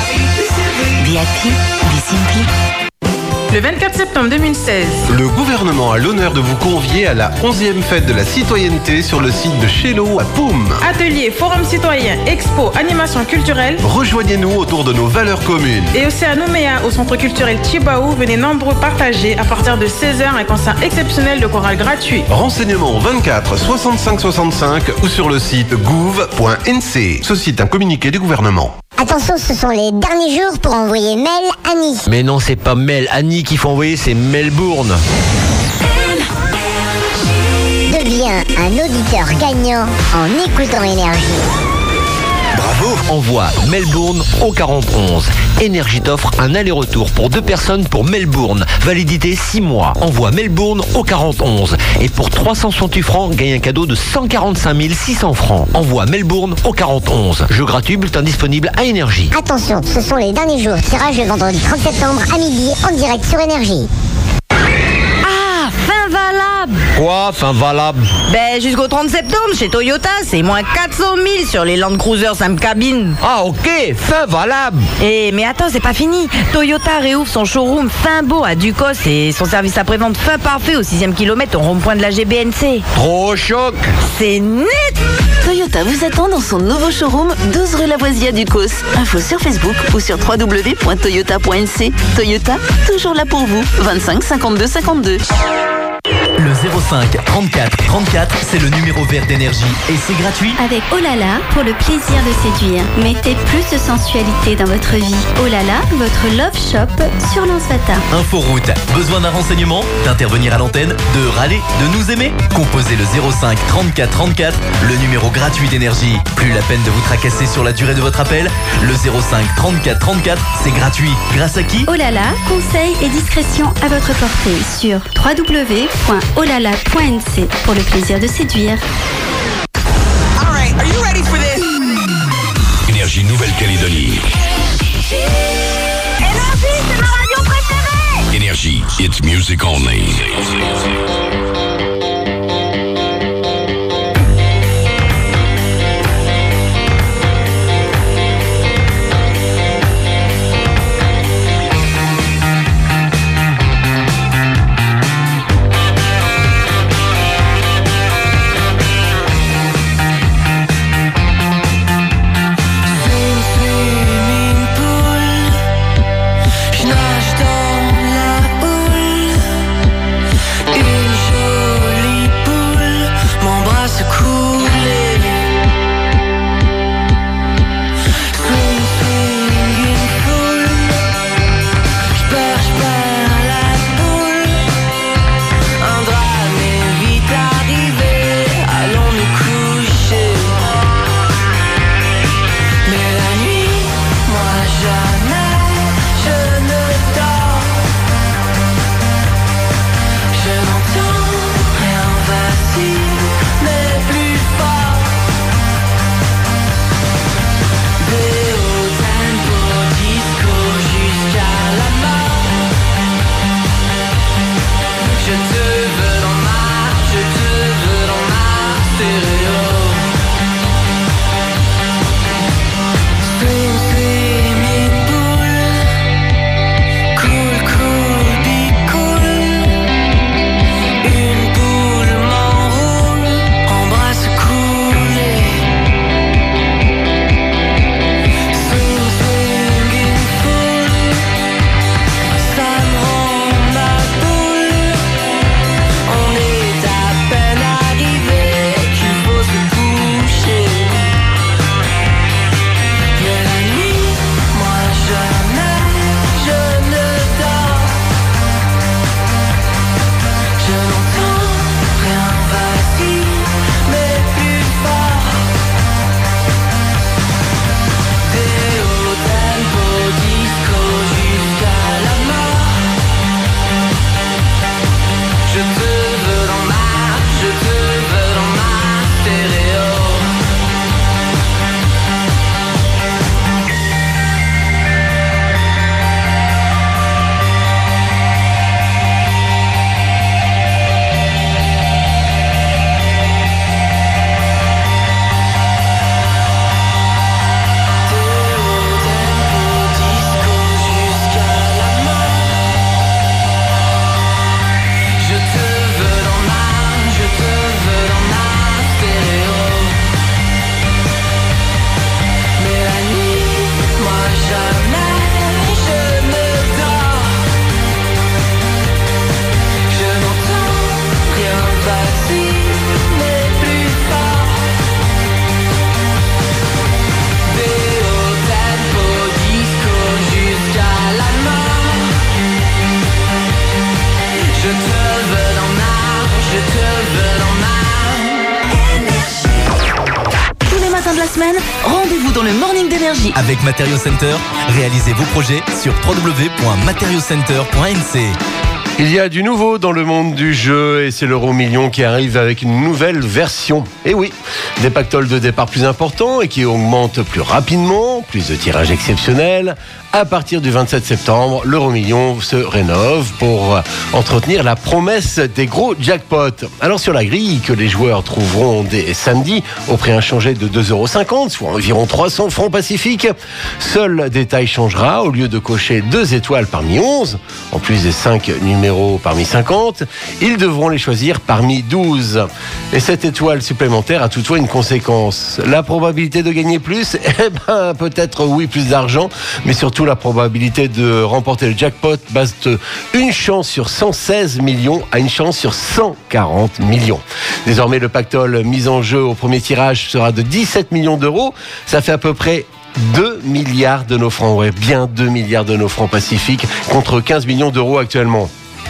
V I P, be Simply. Le vingt-quatre septembre deux mille seize, le gouvernement a l'honneur de vous convier à la onzième fête de la citoyenneté sur le site de Chello à Poum. Atelier, forum citoyen, expo, animation culturelle. Rejoignez-nous autour de nos valeurs communes. Et aussi à Nouméa, au centre culturel Tchibaou, venez nombreux partager à partir de seize heures un concert exceptionnel de chorale gratuit. Renseignements vingt-quatre soixante-cinq soixante-cinq ou sur le site gouv point n c. Ceci est un communiqué du gouvernement. Attention, ce sont les derniers jours pour envoyer mail Annie. Mais non, c'est pas Mel Annie qu'il faut envoyer, c'est Melbourne. Deviens un auditeur gagnant en écoutant Énergie. Bravo. Envoie Melbourne au quarante onze. Énergie t'offre un aller-retour pour deux personnes pour Melbourne. Validité six mois. Envoie Melbourne au quarante onze. Et pour trois cent soixante-huit francs, gagne un cadeau de cent quarante-cinq mille six cents francs. Envoie Melbourne au quarante onze. Jeu gratuit, bulletin disponible à Énergie. Attention, ce sont les derniers jours. Tirage le vendredi trente septembre à midi en direct sur Énergie. Ah, fin valable. Quoi, fin valable? Ben, jusqu'au trente septembre, chez Toyota, c'est moins quatre cent mille sur les Land Cruiser cinq cabines. Ah, ok, fin valable. Eh, mais attends, c'est pas fini. Toyota réouvre son showroom fin beau à Ducos et son service après-vente fin parfait au sixième kilomètre au rond-point de la G B N C. Trop choc. C'est net. Toyota vous attend dans son nouveau showroom douze rue Lavoisier à Ducos. Info sur Facebook ou sur w w w point toyota point n c. Toyota, toujours là pour vous. vingt-cinq cinquante-deux cinquante-deux. Le zéro cinq trente-quatre trente-quatre, c'est le numéro vert d'Énergie et c'est gratuit. Avec Olala, pour le plaisir de séduire. Mettez plus de sensualité dans votre vie. Olala, votre love shop sur Lansata. Inforoute, besoin d'un renseignement, d'intervenir à l'antenne, de râler, de nous aimer? Composez le zéro cinq trente-quatre trente-quatre, le numéro gratuit d'Énergie. Plus la peine de vous tracasser sur la durée de votre appel. Le zéro cinq trente-quatre trente-quatre, c'est gratuit. Grâce à qui? Olala, conseil et discrétion à votre portée sur w w w point olala point n c pour le plaisir de séduire. Énergie Nouvelle-Calédonie. music only. Rendez-vous dans le Morning d'Énergie avec Material Center. Réalisez vos projets sur w w w point material center point n c. Il y a du nouveau dans le monde du jeu et c'est l'Euro Million qui arrive avec une nouvelle version. Et oui, des pactoles de départ plus importants et qui augmentent plus rapidement, plus de tirages exceptionnels. À partir du vingt-sept septembre, l'Euro Million se rénove pour entretenir la promesse des gros jackpots. Alors sur la grille que les joueurs trouveront dès samedi au prix inchangé de deux euros cinquante, soit environ trois cents francs pacifiques, seul détail changera. Au lieu de cocher deux étoiles parmi onze, en plus des cinq numéros parmi cinquante, ils devront les choisir parmi douze. Et cette étoile supplémentaire a toutefois une conséquence. La probabilité de gagner plus, eh ben peut-être oui, plus d'argent, mais surtout la probabilité de remporter le jackpot passe de une chance sur cent seize millions à une chance sur cent quarante millions. Désormais, le pactole mis en jeu au premier tirage sera de dix-sept millions d'euros. Ça fait à peu près deux milliards de nos francs. Ouais, bien deux milliards de nos francs pacifiques contre quinze millions d'euros actuellement.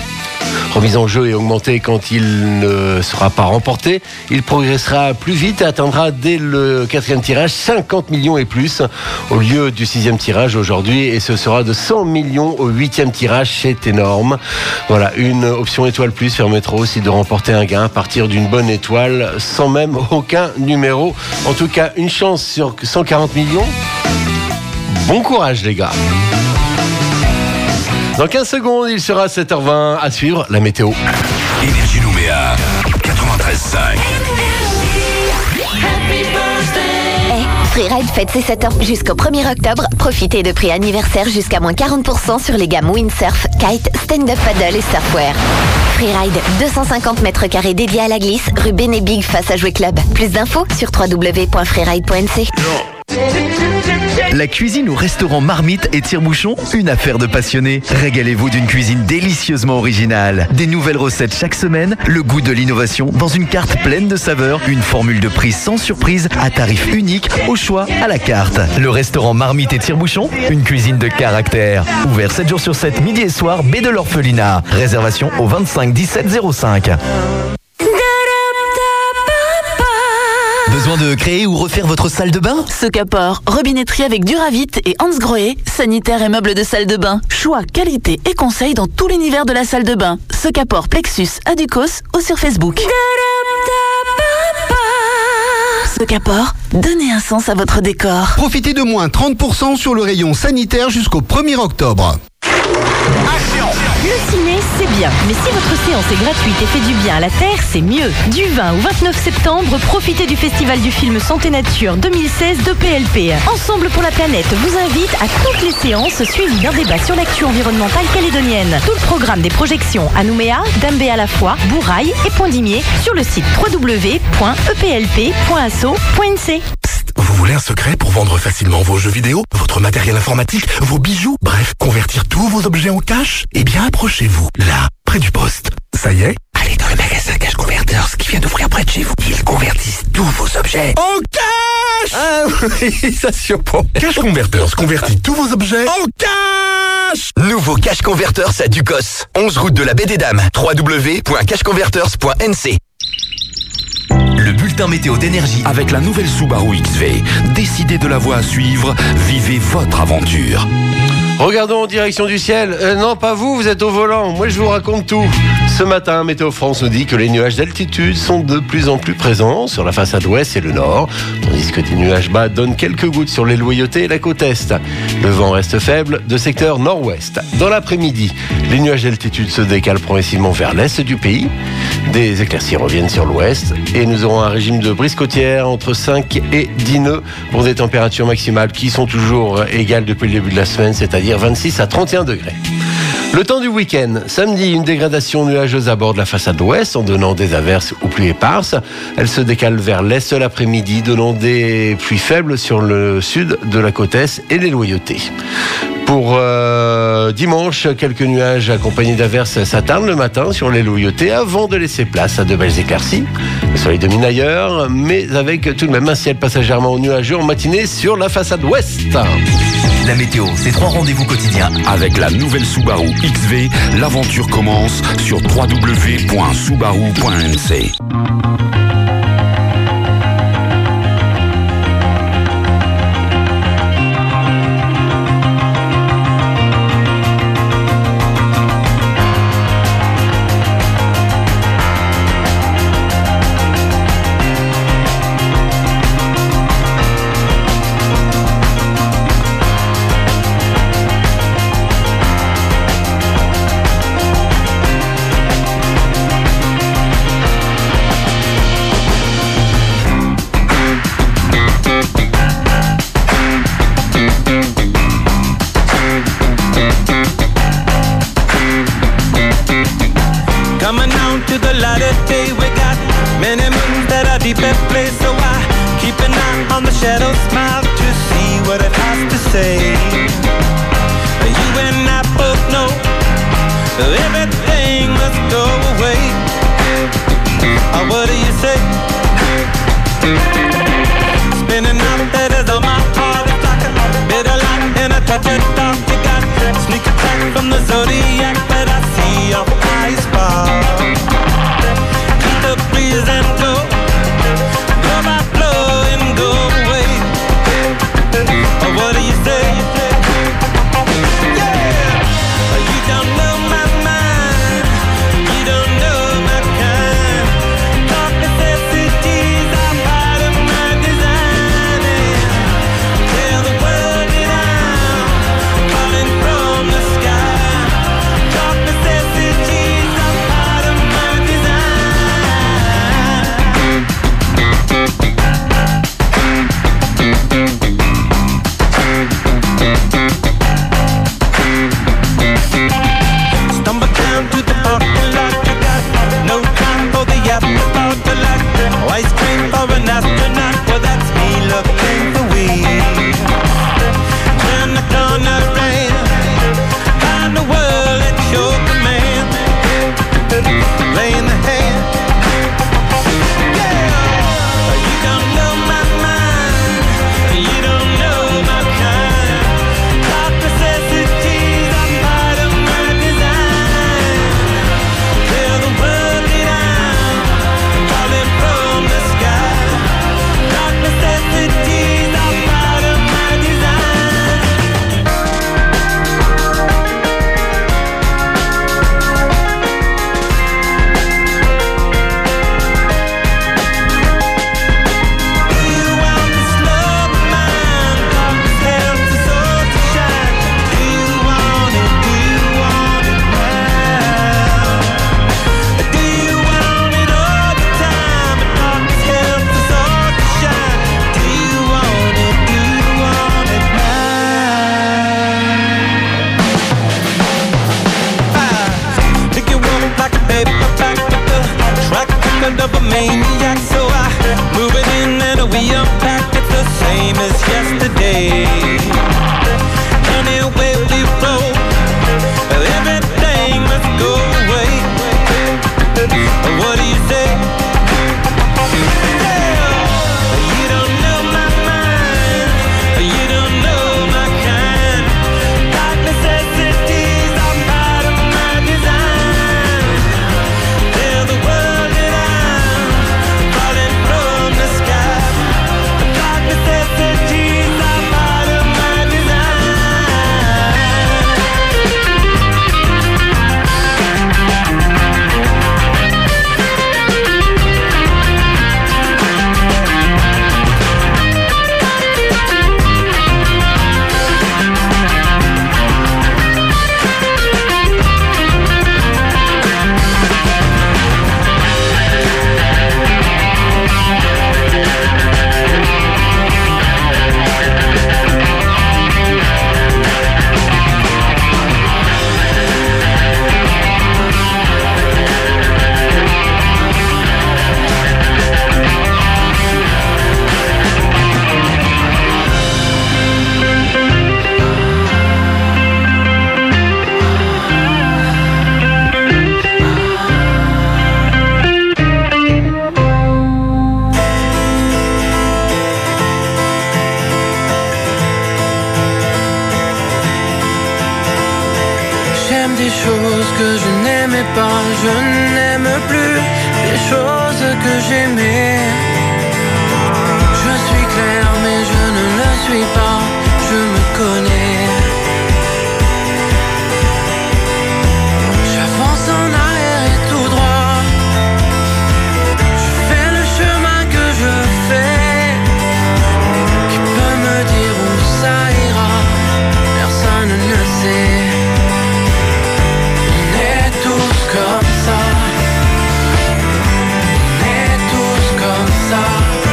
Remise en jeu et augmenté quand il ne sera pas remporté. Il progressera plus vite et atteindra dès le quatrième tirage cinquante millions et plus au lieu du sixième tirage aujourd'hui, et ce sera de cent millions au huitième tirage. C'est énorme. Voilà, une option étoile plus permettra aussi de remporter un gain à partir d'une bonne étoile sans même aucun numéro. En tout cas, une chance sur cent quarante millions. Bon courage les gars. Dans quinze secondes, il sera sept heures vingt. À suivre, la météo. Énergie Nouméa, quatre-vingt-treize cinq. Freeride fête ses sept ans jusqu'au premier octobre. Profitez de prix anniversaire jusqu'à moins quarante pour cent sur les gammes windsurf, kite, stand-up paddle et surfwear. Freeride, deux cent cinquante mètres carrés dédiés à la glisse, rue Bénébig face à Jouet Club. Plus d'infos sur w w w point freeride point n c. La cuisine au restaurant Marmite et Tire-Bouchon, une affaire de passionnés. Régalez-vous d'une cuisine délicieusement originale. Des nouvelles recettes chaque semaine, le goût de l'innovation dans une carte pleine de saveurs, une formule de prix sans surprise, à tarif unique, au choix, à la carte. Le restaurant Marmite et Tire-Bouchon, une cuisine de caractère. Ouvert sept jours sur sept, midi et soir, baie de l'Orphelinat. Réservation au vingt-cinq dix-sept zéro cinq. Besoin de créer ou refaire votre salle de bain? Secapor, robinetterie avec Duravit et Hans Grohe, sanitaire et meubles de salle de bain. Choix, qualité et conseils dans tout l'univers de la salle de bain. Secapor, Plexus, Aducos ou sur Facebook. Secapor, donnez un sens à votre décor. Profitez de moins trente pour cent sur le rayon sanitaire jusqu'au premier octobre. Le ciné, c'est bien, mais si votre séance est gratuite et fait du bien à la Terre, c'est mieux. Du vingt au vingt-neuf septembre, profitez du Festival du film Santé Nature deux mille seize de P L P. Ensemble pour la planète vous invite à toutes les séances suivies d'un débat sur l'actu environnementale calédonienne. Tout le programme des projections à Nouméa, Dambé à la fois, Bourail et Pont-Dimier sur le site w w w point e p l p point asso point n c. Vous voulez un secret pour vendre facilement vos jeux vidéo, votre matériel informatique, vos bijoux, bref, convertir tous vos objets en cash? Eh bien, approchez-vous, là, près du poste. Ça y est? Allez dans le magasin Cash Converters qui vient d'ouvrir près de chez vous. Ils convertissent tous vos objets en cash. Ah oui, ça surprend. Cash Converters convertit tous vos objets en cash. Nouveau Cash Converters à Ducos, onze route de la Baie des Dames, w w w point cash converters point n c. Le bulletin météo d'énergie avec la nouvelle Subaru X V. Décidez de la voie à suivre, vivez votre aventure. Regardons en direction du ciel. Euh, non, pas vous, vous êtes au volant. Moi, je vous raconte tout. Ce matin, Météo France nous dit que les nuages d'altitude sont de plus en plus présents sur la façade ouest et le nord, tandis que des nuages bas donnent quelques gouttes sur les Loyautés et la côte est. Le vent reste faible de secteur nord-ouest. Dans l'après-midi, les nuages d'altitude se décalent progressivement vers l'est du pays. Des éclaircies reviennent sur l'ouest et nous aurons un régime de brise côtière entre cinq et dix nœuds pour des températures maximales qui sont toujours égales depuis le début de la semaine, c'est-à-dire vingt-six à trente et un degrés. Le temps du week-end. Samedi, une dégradation nuageuse à bord de la façade ouest en donnant des averses ou pluies éparses. Elle se décale vers l'est l'après-midi, donnant des pluies faibles sur le sud de la côte est et les Loyautés. Pour euh, dimanche, quelques nuages accompagnés d'averses s'attardent le matin sur les Loyautés avant de laisser place à de belles éclaircies. Le soleil domine ailleurs, mais avec tout de même un ciel passagèrement nuageux en matinée sur la façade ouest. La météo, c'est trois rendez-vous quotidiens. Avec la nouvelle Subaru X V, l'aventure commence sur w w w point subaru point n c. kind of a maniac. So I move it in and we unpack. It's the same as yesterday. Anyway we flow, everything must go away. What do you say? You don't know my mind, you don't know my kind. Like necessities are part of my design. Tell the world that I'm falling from the sky. Like necessities are part of my J'aime des choses que je n'aimais pas, je n'aime plus des choses que j'aimais. Je suis clair mais je ne le suis pas, je me connais. J'avance en arrière et tout droit, je fais le chemin que je fais. Qui peut me dire où ça ira? Personne ne sait. Comme ça, on est tous comme ça.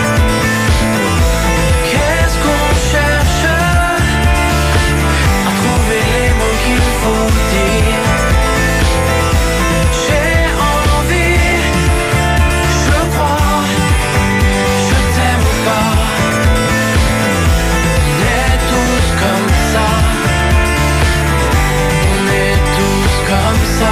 Qu'est-ce qu'on cherche à trouver les mots qu'il faut dire? J'ai envie, je crois, je t'aime pas. On est tous comme ça, on est tous comme ça.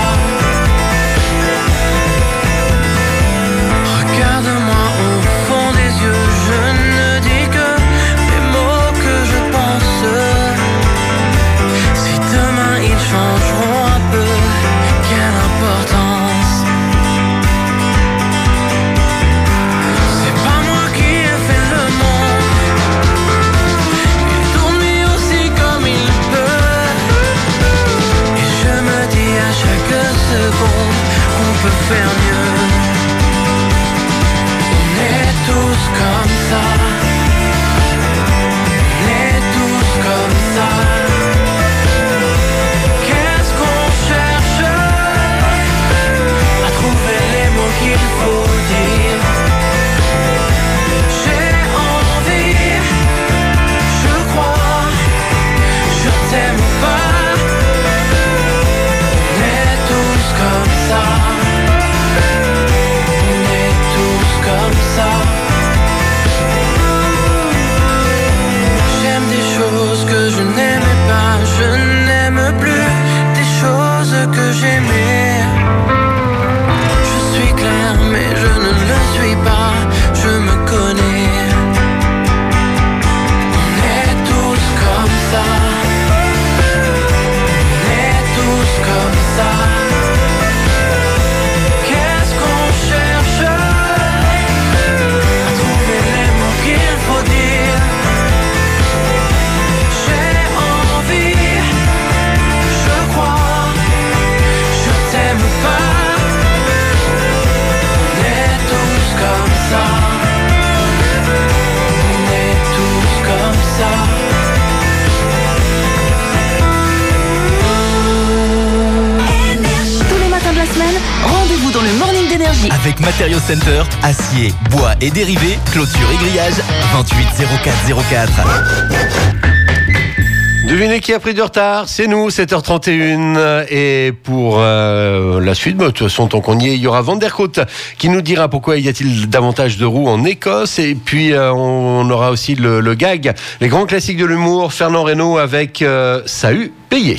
Regarde-moi au fond des yeux, je ne dis que les mots que je pense. Si demain ils changeront un peu, quelle importance? C'est pas moi qui ai fait le monde, il tourne lui aussi comme il peut. Et je me dis à chaque seconde qu'on peut faire mieux. Tous comme ça, on est tous comme ça. Qu'est-ce qu'on cherche à trouver les mots qu'il faut dire? J'ai envie, je crois, je t'aime pas. On est tous comme ça, on est tous comme ça. Que je n'aimais pas, je n'aime plus des choses que j'aimais. Je suis clair mais je ne le suis pas, je me connais. On est tous comme ça, on est tous comme ça. Qu'est-ce qu'on cherche à trouver les mots qu'il faut dire? Rendez-vous dans le Morning d'Énergie. Avec Matériaux Center, acier, bois et dérivés, clôture et grillage, vingt-huit zéro quatre zéro quatre. Devinez qui a pris du retard, c'est nous, sept heures trente et une. Et pour euh, la suite, bah, de toute façon, tant qu'on y est, il y aura Van der Koot qui nous dira pourquoi y a-t-il davantage de roues en Écosse. Et puis, euh, on aura aussi le, le gag, les grands classiques de l'humour, Fernand Reynaud avec euh, Ça a eu payé.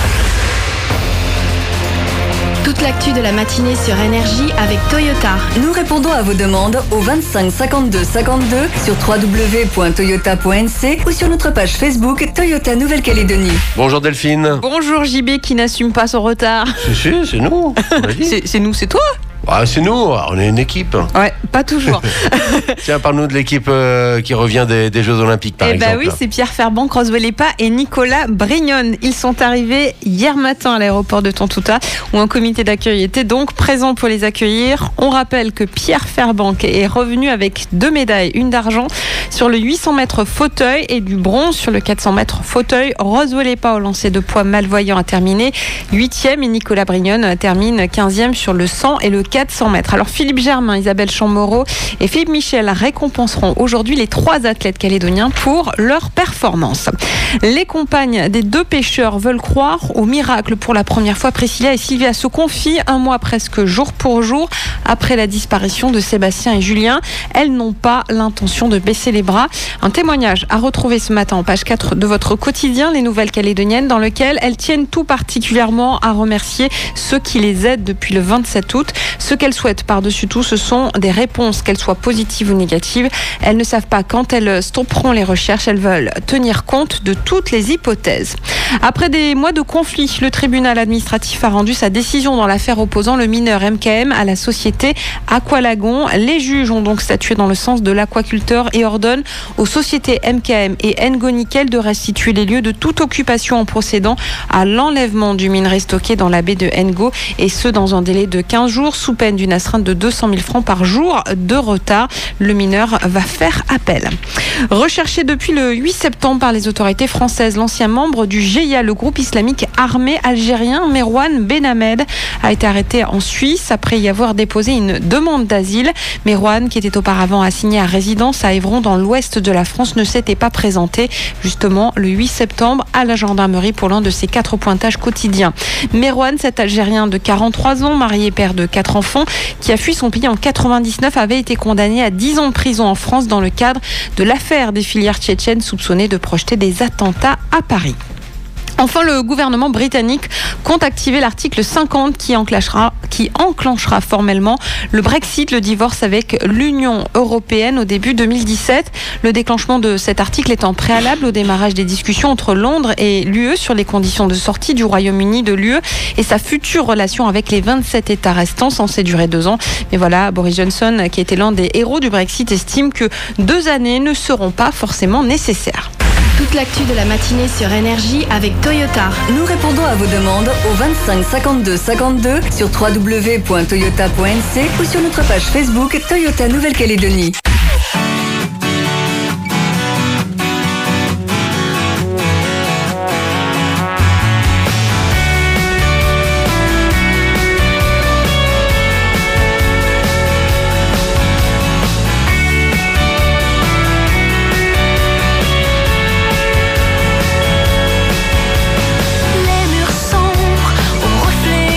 Toute l'actu de la matinée sur Énergie avec Toyota. Nous répondons à vos demandes au vingt-cinq cinquante-deux cinquante-deux sur w w w point toyota point n c ou sur notre page Facebook Toyota Nouvelle-Calédonie. Bonjour Delphine. Bonjour J B qui n'assume pas son retard. Si, si, c'est nous. c'est, c'est nous, c'est toi. Ah, c'est nous, on est une équipe. Ouais, pas toujours. Tiens, parle-nous de l'équipe euh, qui revient des, des Jeux Olympiques, par eh exemple. Eh ben oui, c'est Pierre Ferbanc, Roswell Epa et Nicolas Brignon. Ils sont arrivés hier matin à l'aéroport de Tontouta, où un comité d'accueil était donc présent pour les accueillir. On rappelle que Pierre Ferbanc est revenu avec deux médailles, une d'argent sur le huit cents mètres fauteuil et du bronze sur le quatre cents mètres fauteuil. Roswell Epa au lancer de poids malvoyant a terminé huitième et Nicolas Brignon termine quinzième sur le cent et le quatre cents mètres. Alors Philippe Germain, Isabelle Chamorro et Philippe Michel récompenseront aujourd'hui les trois athlètes calédoniens pour leur performance. Les compagnes des deux pêcheurs veulent croire au miracle. Pour la première fois, Priscilla et Sylvia se confient un mois presque jour pour jour après la disparition de Sébastien et Julien. Elles n'ont pas l'intention de baisser les bras. Un témoignage à retrouver ce matin en page quatre de votre quotidien Les Nouvelles Calédoniennes, dans lequel elles tiennent tout particulièrement à remercier ceux qui les aident depuis le vingt-sept août. Ce qu'elles souhaitent par-dessus tout, ce sont des réponses, qu'elles soient positives ou négatives. Elles ne savent pas quand elles stopperont les recherches. Elles veulent tenir compte de toutes les hypothèses. Après des mois de conflit, le tribunal administratif a rendu sa décision dans l'affaire opposant le mineur M K M à la société Aqualagon. Les juges ont donc statué dans le sens de l'aquaculteur et ordonnent aux sociétés M K M et Ngo Nickel de restituer les lieux de toute occupation en procédant à l'enlèvement du minerai stocké dans la baie de Ngo, et ce dans un délai de quinze jours sous peine d'une astreinte de deux cent mille francs par jour de retard. Le mineur va faire appel. Recherché depuis le huit septembre par les autorités françaises, l'ancien membre du G I A, le groupe islamique armé algérien, Merwan Benhamed, a été arrêté en Suisse après y avoir déposé une demande d'asile. Merwan, qui était auparavant assigné à résidence à Évron dans l'ouest de la France, ne s'était pas présenté justement le huit septembre à la gendarmerie pour l'un de ses quatre pointages quotidiens. Merwan, cet Algérien de quarante-trois ans, marié, père de quatre enfants, qui a fui son pays en quatre-vingt-dix-neuf, avait été condamné à dix ans de prison en France dans le cadre de l'affaire des filières tchétchènes soupçonnées de projeter des attentats à Paris. Enfin, le gouvernement britannique compte activer l'article cinquante qui enclenchera, qui enclenchera formellement le Brexit, le divorce avec l'Union européenne au début deux mille dix-sept. Le déclenchement de cet article étant préalable au démarrage des discussions entre Londres et l'U E sur les conditions de sortie du Royaume-Uni de l'U E et sa future relation avec les vingt-sept États restants, censés durer deux ans. Mais voilà, Boris Johnson, qui était l'un des héros du Brexit, estime que deux années ne seront pas forcément nécessaires. Toute l'actu de la matinée sur Énergie avec Toyota. Nous répondons à vos demandes au vingt-cinq cinquante-deux cinquante-deux sur w w w point toyota point n c ou sur notre page Facebook Toyota Nouvelle-Calédonie.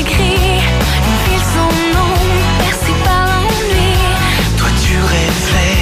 Toi tu rêvais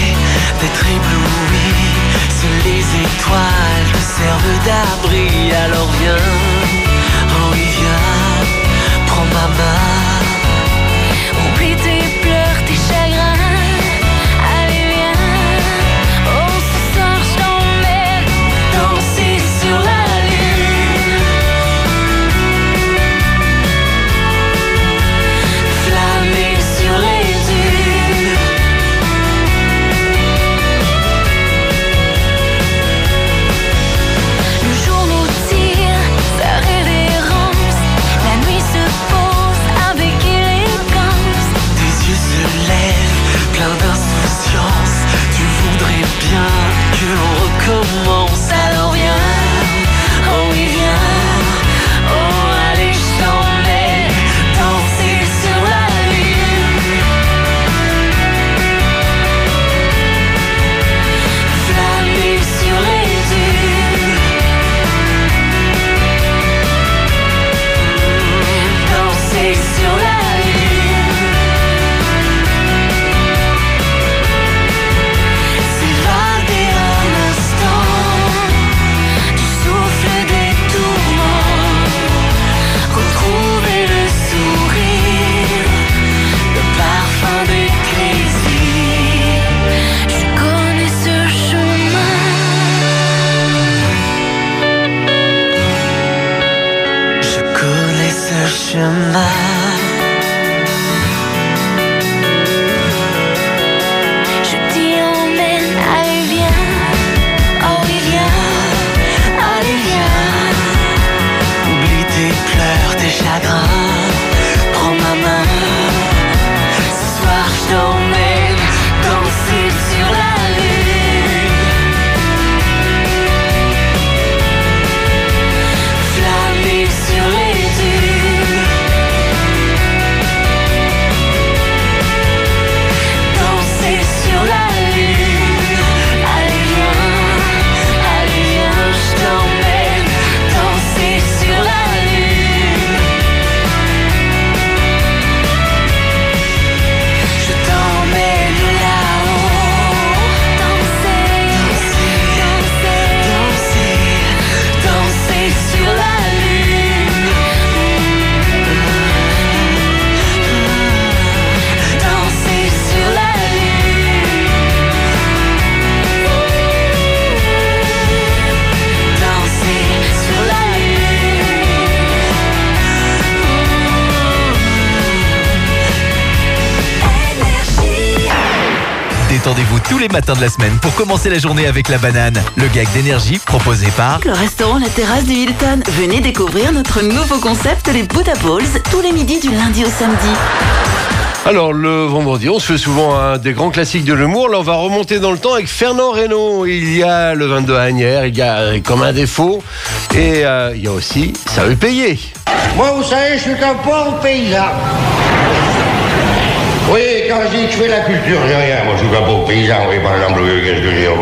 Détendez-vous tous les matins de la semaine pour commencer la journée avec la banane. Le gag d'énergie proposé par Le restaurant La Terrasse du Hilton. Venez découvrir notre nouveau concept, les Buddha Balls, tous les midis du lundi au samedi. Alors, le vendredi, on se fait souvent un des grands classiques de l'humour. Là, on va remonter dans le temps avec Fernand Reynaud. Il y a le vingt-deux à Agnières, il y a euh, Comme un défaut. Et euh, il y a aussi Ça veut payer. Moi, vous savez, je suis un pauvre paysan. Oui, quand je dis que je fais la culture, j'ai rien. Moi, je suis un pauvre paysan. Oui, par exemple, qu'est-ce que j'ai?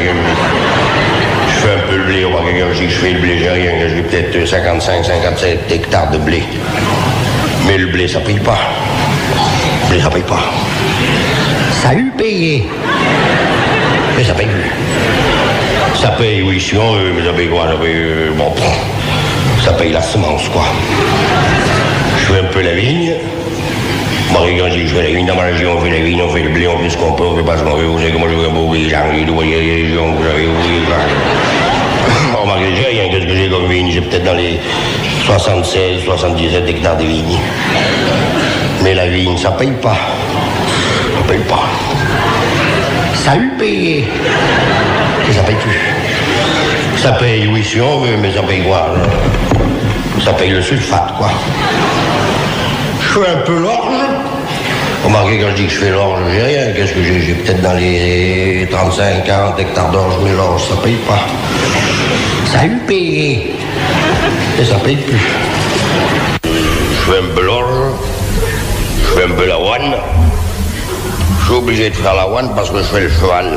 Je fais un peu le blé. Quand je dis que je fais le blé, j'ai rien. J'ai peut-être cinquante-cinq, cinquante-sept hectares de blé. Mais le blé, ça paye pas. Le blé, ça paye pas. Ça a eu payé. Mais ça paye plus. Ça paye, oui, si on veut, mais ça paye quoi? Ça paye, euh, bon, ça paye la semence, quoi. Je fais un peu la vigne. Moi, quand je dis que je fais la vigne, dans ma région, on fait la vigne, on fait le blé, on fait ce qu'on peut, on fait pas ce qu'on veut. Vous savez comment je veux un beau paysan, j'ai tout voyé les régions, vous savez, oui, ça. Remarquez, j'ai rien, qu'est-ce que j'ai comme vigne? J'ai peut-être dans les soixante-seize, soixante-dix-sept hectares de vigne. Mais la vigne, ça paye pas. Ça paye pas. Ça a eu payé. Et ça paye plus. Ça paye, oui, si on veut, mais ça paye quoi? Ça paye le sulfate, quoi. Je fais un peu l'orge. Remarquez, quand je dis que je fais l'orge, j'ai rien. Qu'est-ce que j'ai? J'ai peut-être dans les trente-cinq, quarante hectares d'orge, mais l'orge, ça paye pas. Ça a eu payé. Et ça paye plus. Je fais un peu l'orge. Je fais un peu l'avoine. Je suis obligé de faire l'avoine parce que je fais le cheval.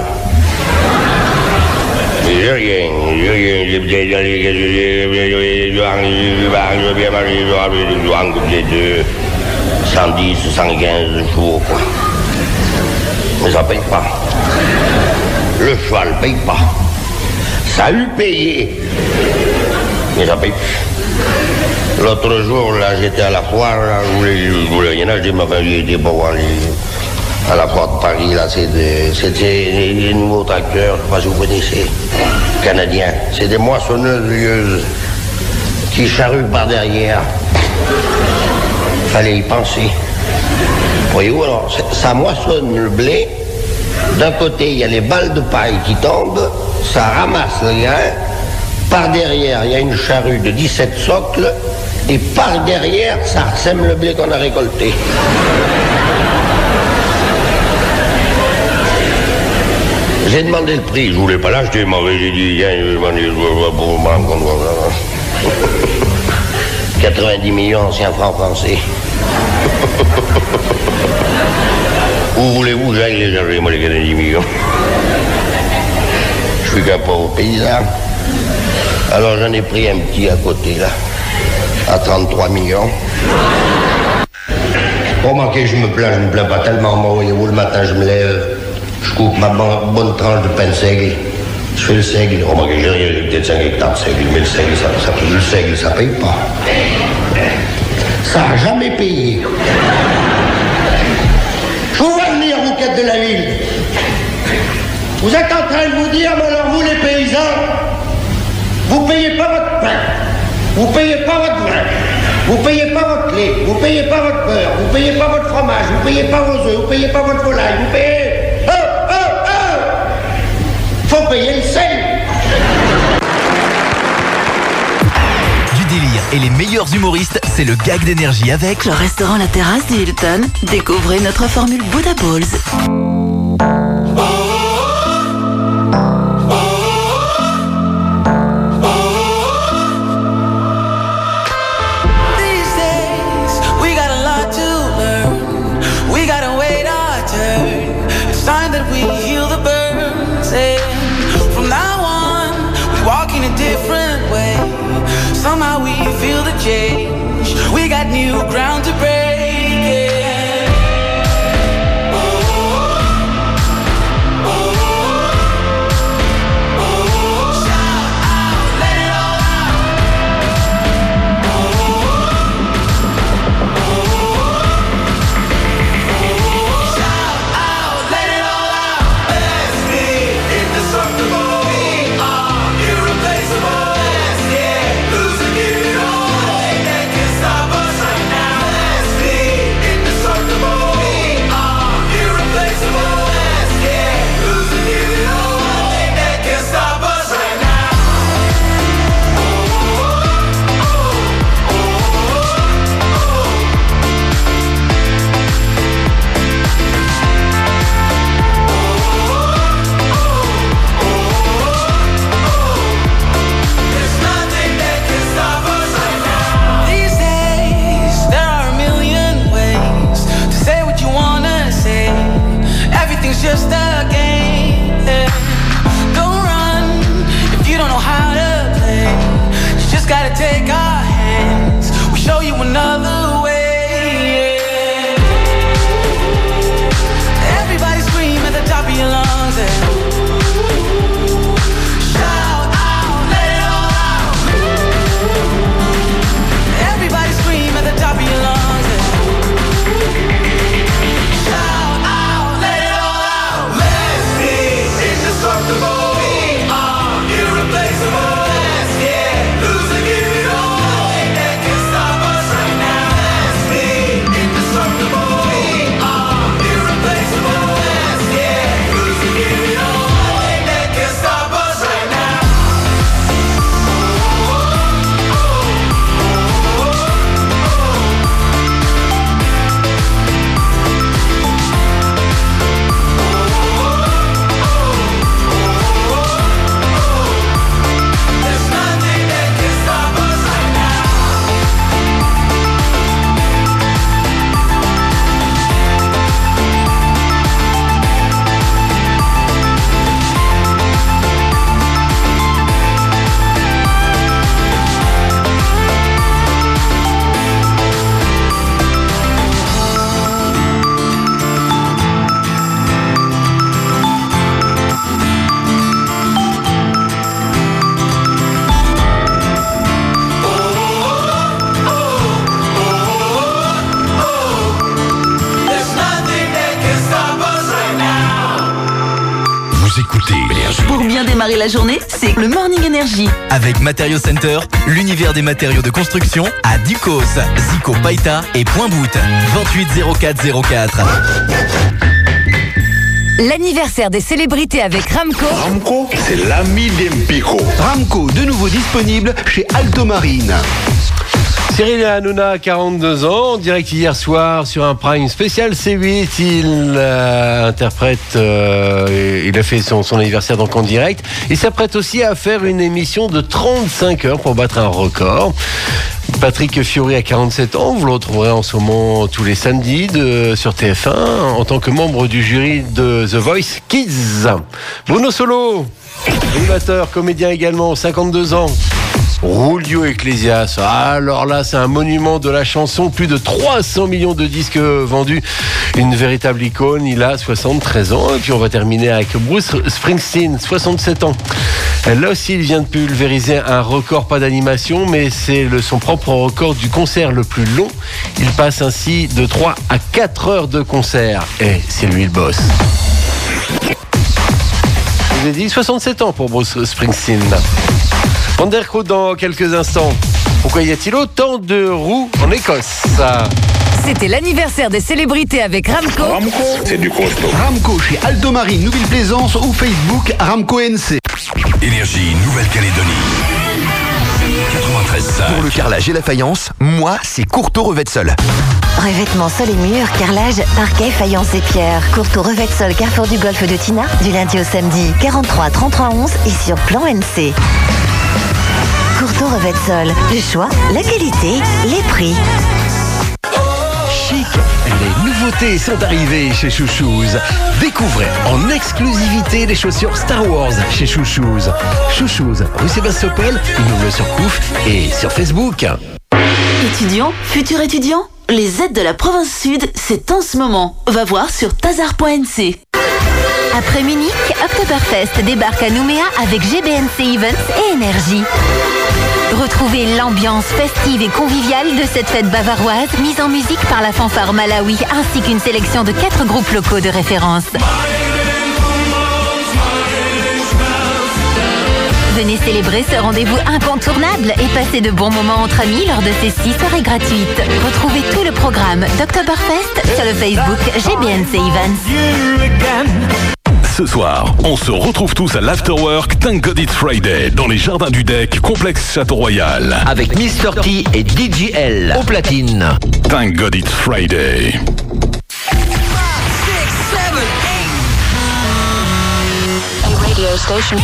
Mais j'ai rien, j'ai rien, j'ai peut-être dans les... Je vais bien manger, je dois en couper de cent dix, cent quinze jours, quoi. Mais ça paye pas. Le cheval paye pas. Ça a eu payé. Mais ça paye plus. L'autre jour, là, j'étais à la foire, là, je voulais, je voulais rien acheter, mais enfin, j'ai été pour voir les... à la foire de Paris, là, c'est des, c'était des, des nouveaux tracteurs, je sais pas si vous connaissez, canadiens. C'est des moissonneuses vieuses qui charruent par derrière. Fallait y penser. Voyez-vous, alors, ça moissonne le blé. D'un côté, il y a les balles de paille qui tombent, ça ramasse le grain. Par derrière, il y a une charrue de dix-sept socles. Et par derrière, ça sème le blé qu'on a récolté. J'ai demandé le prix, je voulais pas l'acheter, moi j'ai dit, viens, je vais demander pour me rendre compte. quatre-vingt-dix millions anciens francs français. Où voulez-vous que j'aille les chercher, moi, les quatre-vingt-dix millions? Je suis qu'un pauvre paysan. Alors j'en ai pris un petit à côté, là, à trente-trois millions. Remarquez, je me plains, je me plains pas tellement. Moi, voyez-vous, le matin, je me lève, je coupe ma bonne, bonne tranche de pain de seigle, je fais le seigle. Remarquez, j'ai rien, j'ai peut-être cinq hectares de seigle, mais le seigle, ça, ça, le seigle, ça paye pas. Ça n'a jamais payé. Je vous vois venir, vous quêtes de la ville. Vous êtes en train de vous dire, mais alors vous, les paysans, vous payez pas votre pain, vous payez pas votre vin, vous payez pas votre lait, vous payez pas votre beurre, vous payez pas votre fromage, vous payez pas vos œufs, vous payez pas votre volaille, vous payez... Oh, oh, oh! Faut payer le sel. Du délire et les meilleurs humoristes, c'est le gag d'énergie avec Le restaurant La Terrasse du Hilton. Découvrez notre formule Buddha Balls. Somehow we feel the change. We got new ground to break. Yeah. Oh, oh, oh, oh. Shout out, let it all out. Oh, oh, shout out, let it all out. Let's be indestructible. We are irreplaceable. Let's get loose and give it all. They can't stop us right now. Let's just a game. Yeah. Don't run if you don't know how to play. You just gotta take our hands. We'll show you another way. Yeah. Everybody scream at the top of your lungs. Yeah. Shout out, let it all out. Everybody scream at the top of your lungs. Pour bien démarrer la journée, c'est le Morning Energy. Avec Matériaux Center, l'univers des matériaux de construction à Ducos, Zico Paita et Point Bout. vingt-huit zéro quatre zéro quatre. L'anniversaire des célébrités avec Ramco. Ramco, c'est l'ami d'Empico. Ramco, de nouveau disponible chez Alto Marine. Cyril Hanouna, quarante-deux ans, en direct hier soir sur un Prime spécial C huit. Il euh, interprète, euh, il a fait son, son anniversaire donc en direct. Il s'apprête aussi à faire une émission de trente-cinq heures pour battre un record. Patrick Fiori a quarante-sept ans, vous le retrouverez en ce moment tous les samedis de, sur T F un en tant que membre du jury de The Voice Kids. Bruno Solo, animateur, comédien également, cinquante-deux ans. Julio Iglesias, alors là c'est un monument de la chanson, plus de trois cents millions de disques vendus, une véritable icône, il a soixante-treize ans. Et puis on va terminer avec Bruce Springsteen, soixante-sept ans. Là aussi il vient de pulvériser un record, pas d'animation, mais c'est le, son propre record du concert le plus long. Il passe ainsi de trois à quatre heures de concert, et c'est lui le boss. Je vous ai dit soixante-sept ans pour Bruce Springsteen. Vandercroot dans quelques instants. Pourquoi y a-t-il autant de roues en Écosse? C'était l'anniversaire des célébrités avec Ramco. Ramco, c'est du costaud. Ramco chez Alto Marine, Nouvelle-Plaisance ou Facebook Ramco N C. Énergie Nouvelle-Calédonie. quatre-vingt-treize cinq. Pour le carrelage et la faïence, moi, c'est Courtauld Revêtement-Sol. Revêtements sol et murs, carrelage, parquet, faïence et pierre. Courtauld Revêtement-Sol, Carrefour du Golfe de Tina, du lundi au samedi, quarante-trois trente-trois onze et sur plan N C. Courtauld Revêtement-Sol, le choix, la qualité, les prix. Chic, les nouveautés sont arrivées chez Chouchouz. Découvrez en exclusivité les chaussures Star Wars chez Chouchouz. Chouchouz, rue Sébastopol, immeuble sur Couf et sur Facebook. Étudiants, futurs étudiants, les aides de la province sud, c'est en ce moment. Va voir sur tazar point n c. Après Munich, Oktoberfest débarque à Nouméa avec G B N C Events et Énergie. Retrouvez l'ambiance festive et conviviale de cette fête bavaroise mise en musique par la fanfare Malawi ainsi qu'une sélection de quatre groupes locaux de référence. Venez célébrer ce rendez-vous incontournable et passer de bons moments entre amis lors de ces six soirées gratuites. Retrouvez tout le programme d'Oktoberfest sur le Facebook G B N C Events. Ce soir, on se retrouve tous à l'Afterwork Thank God It's Friday dans les jardins du Deck, complexe Château-Royal. Avec Mister T et D J L au platine. Thank God It's Friday. Radio station.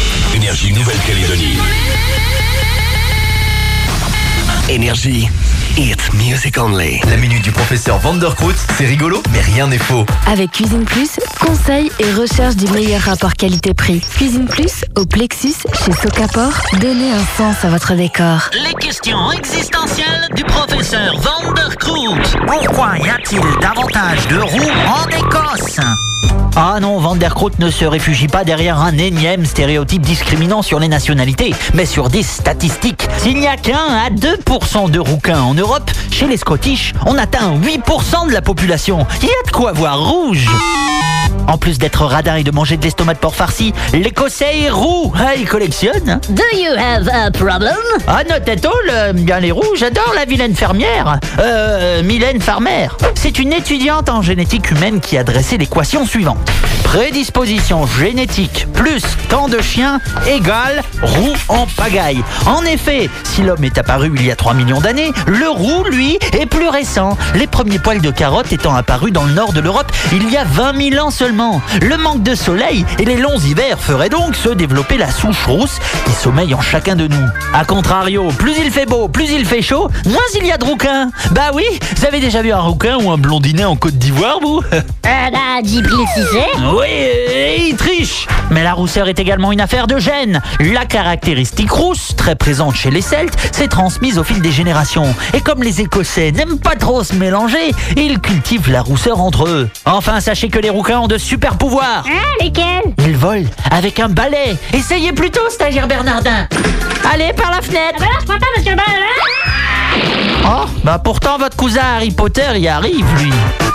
Énergie Nouvelle-Calédonie. Énergie. It's music only. La minute du professeur Vanderkroot, c'est rigolo, mais rien n'est faux. Avec Cuisine Plus, conseil et recherche du meilleur rapport qualité-prix. Cuisine Plus, au Plexus, chez Socapor, donnez un sens à votre décor. Les questions existentielles du professeur Vanderkroot. Pourquoi y a-t-il davantage de roues en Écosse? Ah non, Vanderkroot ne se réfugie pas derrière un énième stéréotype discriminant sur les nationalités, mais sur des statistiques. S'il n'y a qu'un à deux pour cent de rouquins en Europe, chez les Scottish, on atteint huit pour cent de la population. Il y a de quoi voir rouge. En plus d'être radin et de manger de l'estomac de porc farci, l'Écossais est roux. Ah, il collectionne. Do you have a problem? Ah, not at all. Euh, bien les roux, j'adore la vilaine fermière. Euh, Mylène Farmer. C'est une étudiante en génétique humaine qui a dressé l'équation suivante. Prédisposition génétique plus temps de chien égale roux en pagaille. En effet, si l'homme est apparu il y a trois millions d'années, le roux, lui, est plus récent. Les premiers poils de carotte étant apparus dans le nord de l'Europe il y a vingt mille ans seulement. Le manque de soleil et les longs hivers feraient donc se développer la souche rousse qui sommeille en chacun de nous. A contrario, plus il fait beau, plus il fait chaud, moins il y a de rouquins. Bah oui, vous avez déjà vu un rouquin ou un blondinet en Côte d'Ivoire, vous? Ah bah, dis pile si c'est. Oui, il triche. Mais la rousseur est également une affaire de gènes. La caractéristique rousse, très présente chez les Celtes, s'est transmise au fil des générations. Et comme les Écossais n'aiment pas trop se mélanger, ils cultivent la rousseur entre eux. Enfin, sachez que les rouquins ont de super pouvoirs. Ah, lesquels? Ils volent avec un balai. Essayez plutôt, stagiaire Bernardin. Allez, par la fenêtre. Ah bah là, je crois pas parce que bah... Oh, bah pourtant votre cousin Harry Potter y arrive, lui.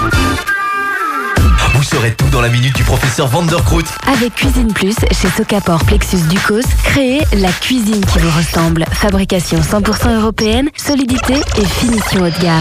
Vous saurez tout dans la minute du professeur Vanderkroot. Avec Cuisine Plus, chez Socapor Plexus Ducos, créez la cuisine qui vous ressemble. Fabrication cent pour cent européenne, solidité et finition haut de gamme.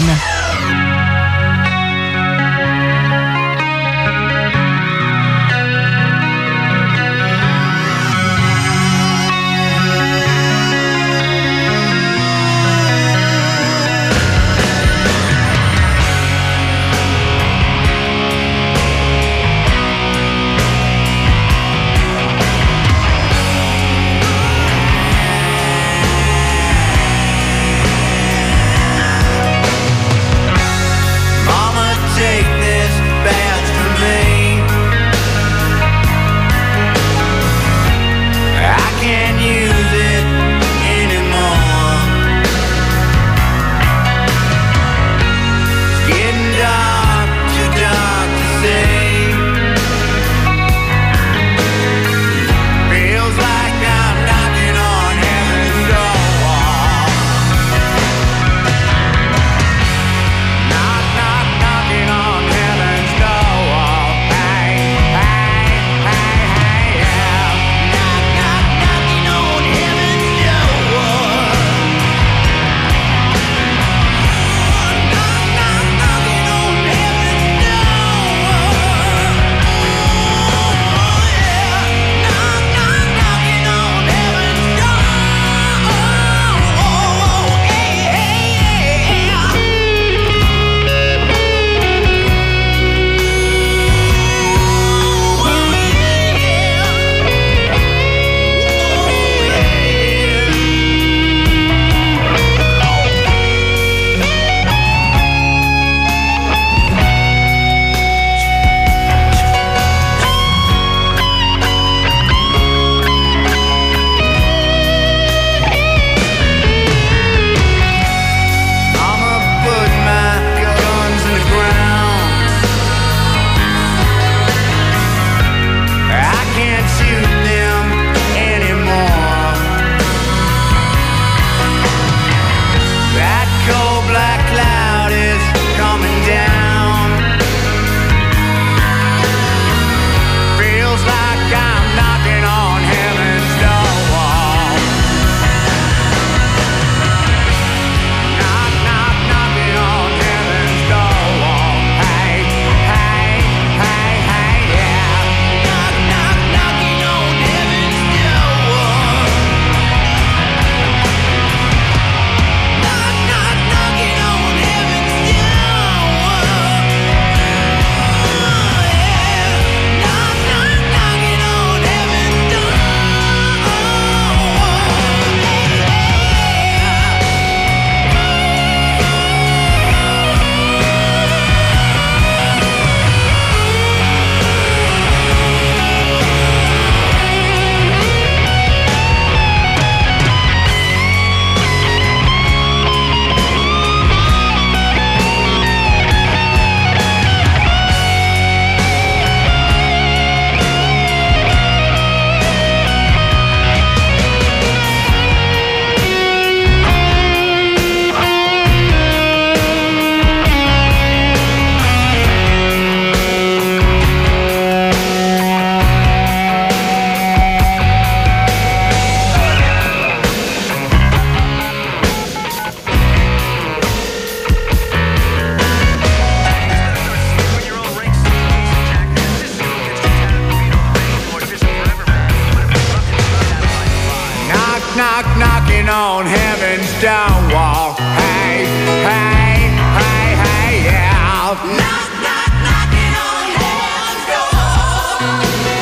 on heaven's stone wall. Hey, hey, hey, hey, yeah. Knock, knock, knocking on heaven's door.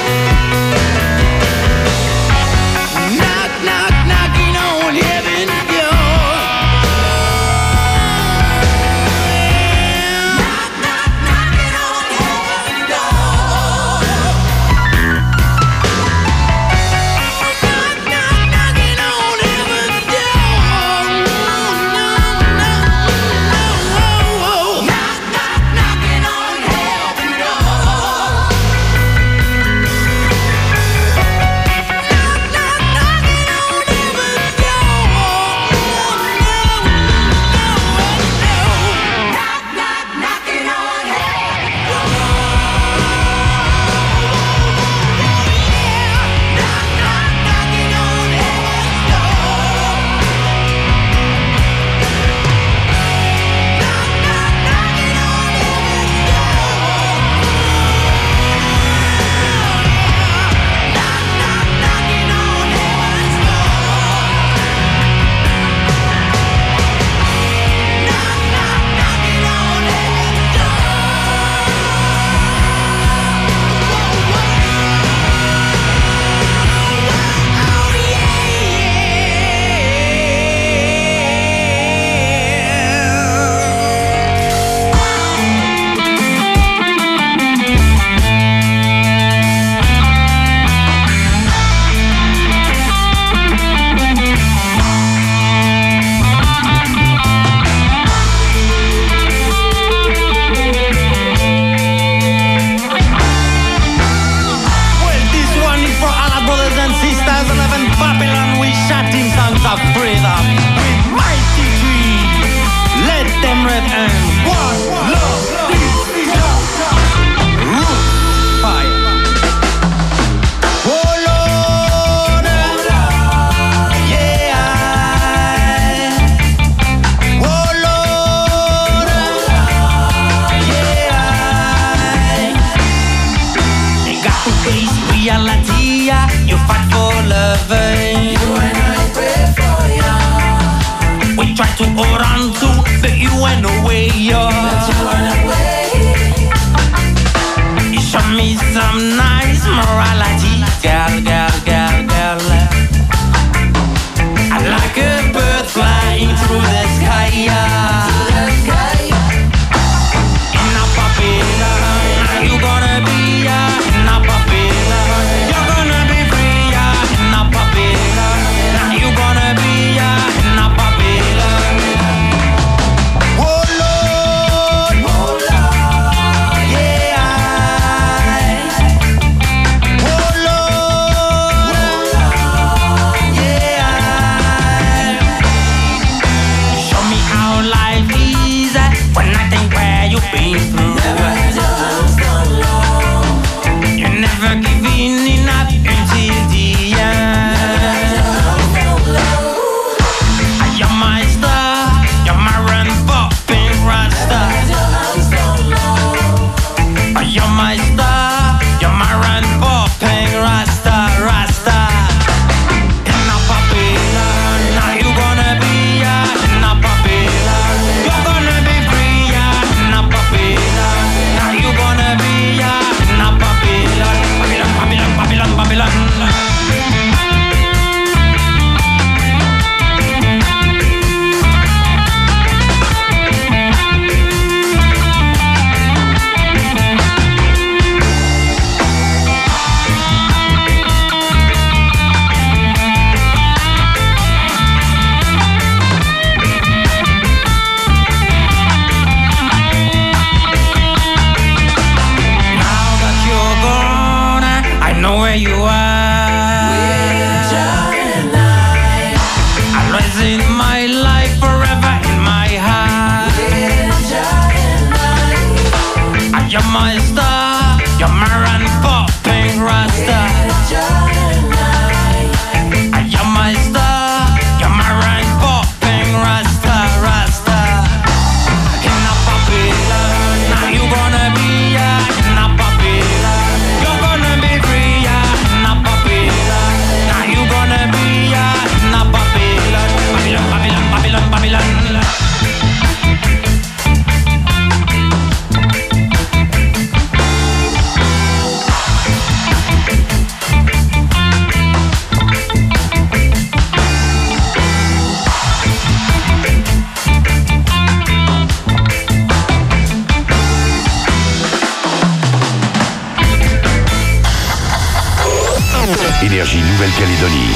Knock, knock, knocking on heaven's door. Knock, knock, knocking on heaven's door. Knock, knock, knocking on heaven's door. No, no, no, no. Knock, knock, knocking on heaven's door. Well, this one is for all our brothers and sisters who live in Babylon. We shouting songs of freedom with mighty trees. Let them red and one love, peace, root, fire. Oh Lord, yeah. Oh Lord, yeah. They got to face reality. You fight for love. You and I pray for ya. We try to hold on to, but you went away. But you went away. You show me some nice morality, girl, girl, girl, girl. I like a bird flying through the sky. In a Babylon, you gonna be uh, in a Babylon. You're gonna be free uh, in a Babylon. You gonna be uh, in a Babylon. Oh Lord, oh Lord, yeah. Oh Lord, yeah. Show me how life is uh, when I think where you've been through. You never giving enough until the end. You're my star, you're my run popping rasta. You're my star, you're my run popping rasta, rasta. In a Babylon, now you gonna be uh, in a Babylon. You're gonna be free uh, in a Babylon. Now you gonna be uh, in a Babylon. Babylon, Babylon, Babylon, Babylon. Now that you're gone, I know where you are. Always in my life, forever in my heart. You're my star, you're my run popping rasta. You're my star, you're my run popping rasta, rasta. In a Babylon, now you gonna be uh, in a Babylon. You're gonna be free uh, in a Babylon. Now you gonna be uh, in a Babylon. Énergie Nouvelle-Calédonie.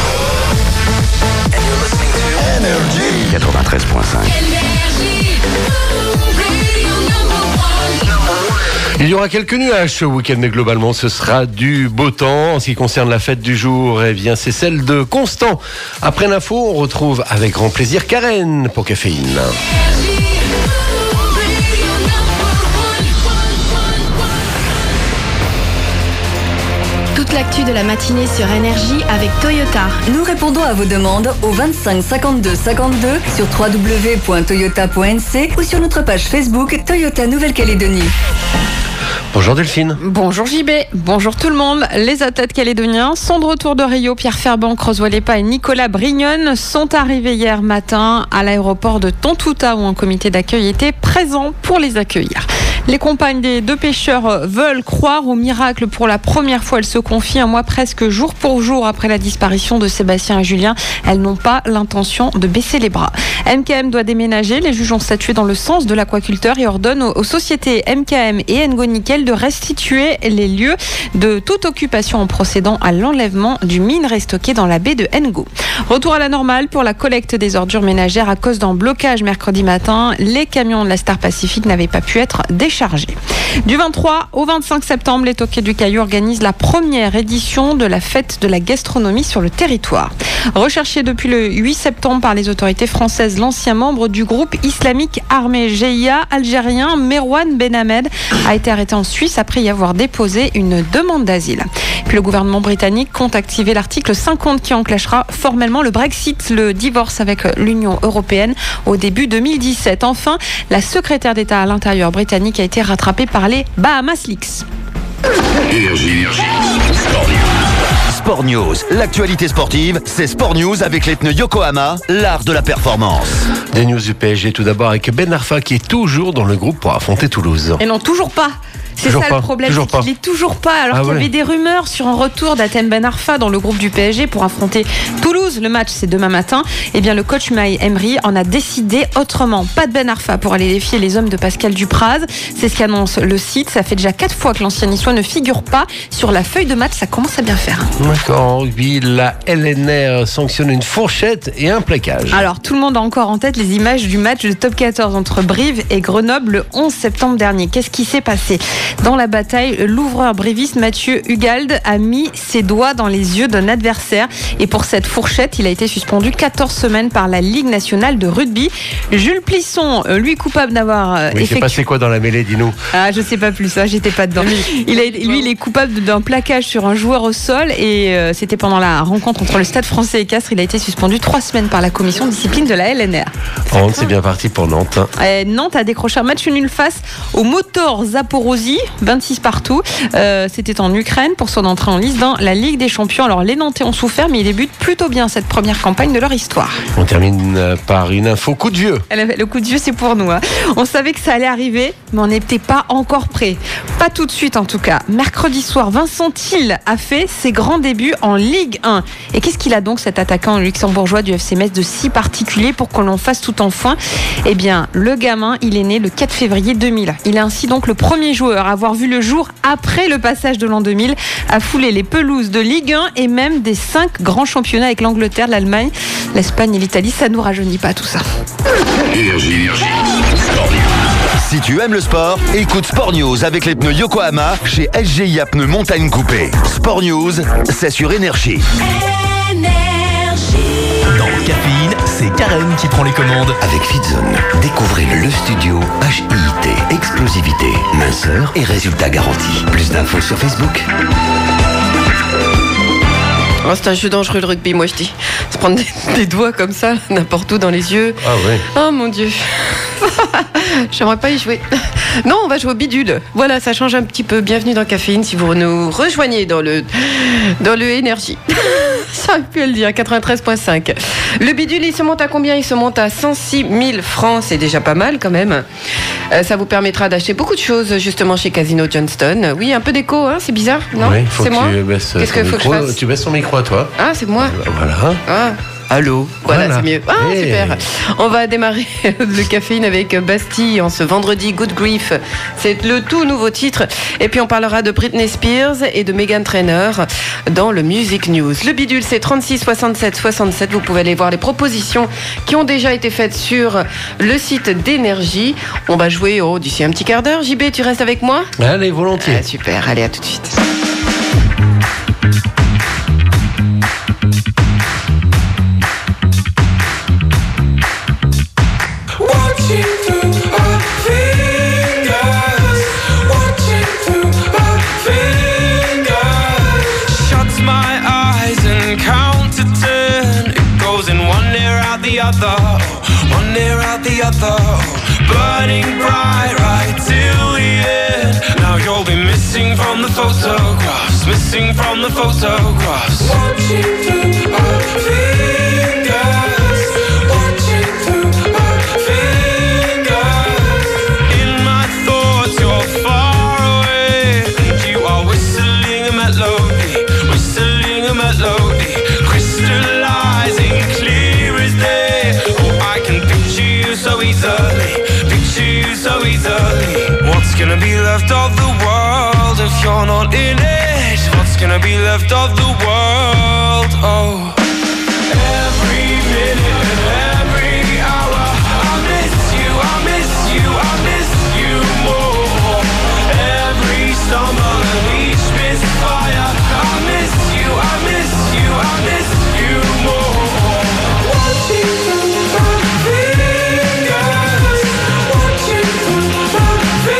quatre-vingt-treize virgule cinq. Il y aura quelques nuages ce week-end, mais globalement, ce sera du beau temps. En ce qui concerne la fête du jour, eh bien, c'est celle de Constant. Après l'info, on retrouve avec grand plaisir Karen pour Caféine. Toute l'actu de la matinée sur Énergie avec Toyota. Nous répondons à vos demandes au vingt-cinq cinquante-deux cinquante-deux sur w w w point toyota point n c ou sur notre page Facebook Toyota Nouvelle-Calédonie. Bonjour Delphine. Bonjour J B, bonjour tout le monde. Les athlètes calédoniens sont de retour de Rio. Pierre Ferbank, Roswell Epa et Nicolas Brignone sont arrivés hier matin à l'aéroport de Tontouta où un comité d'accueil était présent pour les accueillir. Les compagnes des deux pêcheurs veulent croire au miracle. Pour la première fois, elles se confient un mois presque jour pour jour après la disparition de Sébastien et Julien. Elles n'ont pas l'intention de baisser les bras. M K M doit déménager. Les juges ont statué dans le sens de l'aquaculteur et ordonnent aux sociétés M K M et Ngo Nickel de restituer les lieux de toute occupation en procédant à l'enlèvement du minerai stocké dans la baie de Ngo. Retour à la normale pour la collecte des ordures ménagères à cause d'un blocage mercredi matin. Les camions de la Star Pacific n'avaient pas pu être déchargés. Du vingt-trois au vingt-cinq septembre, les Toquets du Caillou organisent la première édition de la fête de la gastronomie sur le territoire. Recherché depuis le huit septembre par les autorités françaises, l'ancien membre du groupe islamique armé G I A algérien Merwan Benhamed a été arrêté en Suisse après y avoir déposé une demande d'asile. Puis le gouvernement britannique compte activer l'article cinquante qui enclenchera formellement le Brexit, le divorce avec l'Union européenne au début deux mille dix-sept. Enfin, la secrétaire d'État à l'intérieur britannique a été rattrapée par les Bahamas Leaks. Énergie. Sport News, l'actualité sportive, c'est Sport News avec les pneus Yokohama, l'art de la performance. Des news du P S G tout d'abord avec Ben Arfa qui est toujours dans le groupe pour affronter Toulouse. Et non, toujours pas. C'est toujours ça pas, le problème, toujours c'est qu'il pas. est toujours pas. Alors Ah qu'il y ouais. avait des rumeurs sur un retour d'Atem Ben Arfa dans le groupe du P S G pour affronter Toulouse. Le match, c'est demain matin. Eh bien, le coach Unai Emery en a décidé autrement. Pas de Ben Arfa pour aller défier les hommes de Pascal Dupraz. C'est ce qu'annonce le site. Ça fait déjà quatre fois que l'ancien niçois ne figure pas sur la feuille de match. Ça commence à bien faire. D'accord, en rugby, la L N R sanctionne une fourchette et un plaquage. Alors, tout le monde a encore en tête les images du match de top quatorze entre Brive et Grenoble le onze septembre dernier. Qu'est-ce qui s'est passé ? Dans la bataille, l'ouvreur briviste Mathieu Hugald a mis ses doigts dans les yeux d'un adversaire et pour cette fourchette, il a été suspendu quatorze semaines par la Ligue nationale de rugby. Jules Plisson, lui coupable d'avoir Oui, effectué... c'est passé quoi dans la mêlée, dis-nous ? Ah, je sais pas plus, ça, j'étais pas dedans. Il a, lui, il est coupable d'un plaquage sur un joueur au sol et euh, c'était pendant la rencontre entre le Stade Français et Castres. Il a été suspendu trois semaines par la commission de discipline de la L N R. Nantes, c'est bien parti pour Nantes. Euh, Nantes a décroché un match nul face au Motor Zaporozhye, vingt-six partout. Euh, c'était en Ukraine pour son entrée en lice dans la Ligue des Champions. Alors les Nantais ont souffert, mais ils débutent plutôt bien cette première campagne de leur histoire. On termine par une info coup de vieux. Le coup de vieux, c'est pour nous. Hein. On savait que ça allait arriver, mais on n'était pas encore prêt. Pas tout de suite en tout cas. Mercredi soir, Vincent Thiel a fait ses grands débuts en Ligue un. Et qu'est-ce qu'il a donc cet attaquant luxembourgeois du F C Metz de si particulier pour qu'on l'en fasse tout en foin ? Eh bien, le gamin, il est né le quatre février deux mille. Il est ainsi donc le premier joueur à avoir vu le jour après le passage de l'an deux mille, à fouler les pelouses de Ligue un et même des cinq grands championnats avec l'Angleterre, l'Allemagne, l'Espagne et l'Italie. Ça nous rajeunit pas tout ça. Énergie. Si tu aimes le sport, écoute Sport News avec les pneus Yokohama chez S G I A Pneus Montagne Coupée. Sport News, c'est sur Énergie. Dans Caféine, c'est Karen qui prend les commandes. Avec Fitzone, découvrez le Studio H I I T. Explosivité, minceur et résultats garantis. Plus d'infos sur Facebook. Oh, c'est un jeu dangereux le rugby, moi je dis. Se prendre des, des doigts comme ça, n'importe où dans les yeux. Ah ouais. Oh mon Dieu. J'aimerais pas y jouer. Non, on va jouer au bidule. Voilà, ça change un petit peu. Bienvenue dans Caféine si vous nous rejoignez dans le, dans le énergie. Ça aurait pu le dire, quatre-vingt-treize virgule cinq. Le bidule, il se monte à combien ? Il se monte à cent six mille francs. C'est déjà pas mal quand même. Euh, ça vous permettra d'acheter beaucoup de choses justement chez Casino Johnston. Oui, un peu d'écho, hein, c'est bizarre, non ? Oui, faut C'est que moi ? tu baisses Qu'est-ce ton qu'il faut que je micro. fasse ? Tu baisses ton micro à toi. Ah, c'est moi ? Voilà. Ah. Allô. Voilà, Voilà. c'est mieux. Ah, Hey. super. On va démarrer le caféine avec Bastille en ce vendredi. Good Grief, c'est le tout nouveau titre. Et puis on parlera de Britney Spears et de Meghan Trainor dans le Music News. Le bidule, c'est trente-six soixante-sept soixante-sept. Vous pouvez aller voir les propositions qui ont déjà été faites sur le site d'Énergie. On va jouer oh, d'ici un petit quart d'heure. J B, tu restes avec moi ? Allez, volontiers. Ah, super, allez, à tout de suite. Watching through our fingers, watching through our fingers. Shut my eyes and count to ten. It goes in one ear out the other, one ear out the other. Burning bright right till the end. Now you'll be missing from the photographs, missing from the photographs. Watching through our fingers, watching through our fingers. In my thoughts you're far away, and you are whistling a melody, whistling a melody, crystallizing clear as day. Oh, I can picture you so easily, picture you so easily. What's gonna be left of the world if you're not in it? What's gonna be left of the world? Oh, every minute and every hour I miss you, I miss you, I miss you more. Every stumble and each misfire I miss you, I miss you, I miss you more. Watching through my fingers, watching through my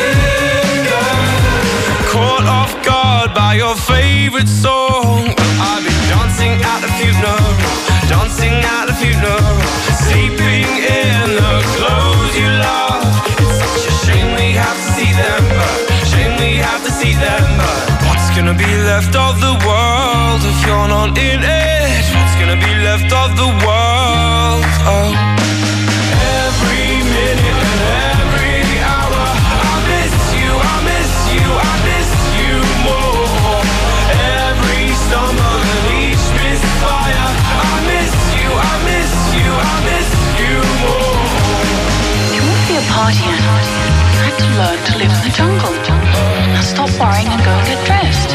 fingers. Caught off guard by your favorite song. I've been dancing at the funeral, dancing at the funeral, sleeping in the clothes you love. It's such a shame we have to see them, but shame we have to see them, but what's gonna be left of the world if you're not in it? What's gonna be left of the world? Oh, every minute and every hour I miss you, I miss you, I miss you more. Every stumble and each misfire I miss you, I miss you, I miss you more. You won't be a party animal. You have to learn to live in the jungle. Now stop worrying and go and get dressed.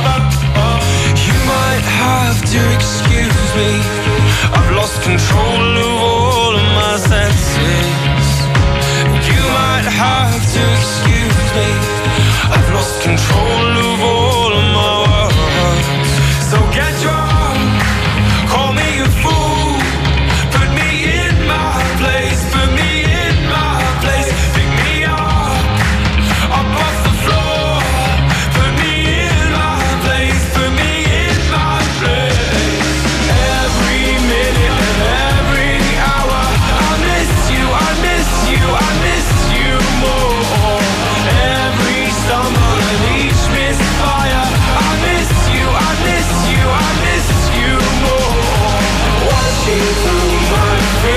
You might have to excuse me, I've lost control of all of my senses. You might have to excuse me, I've lost control of all of my words. So get drunk, call me a fool, put me in my place, put me in my place, pick me up, up off the floor, put me in my place, put me in my place. Every minute and every hour I miss you, I miss you, I miss you more. Every stumble and each misfire I miss you, I miss you, I miss you more. Watching through my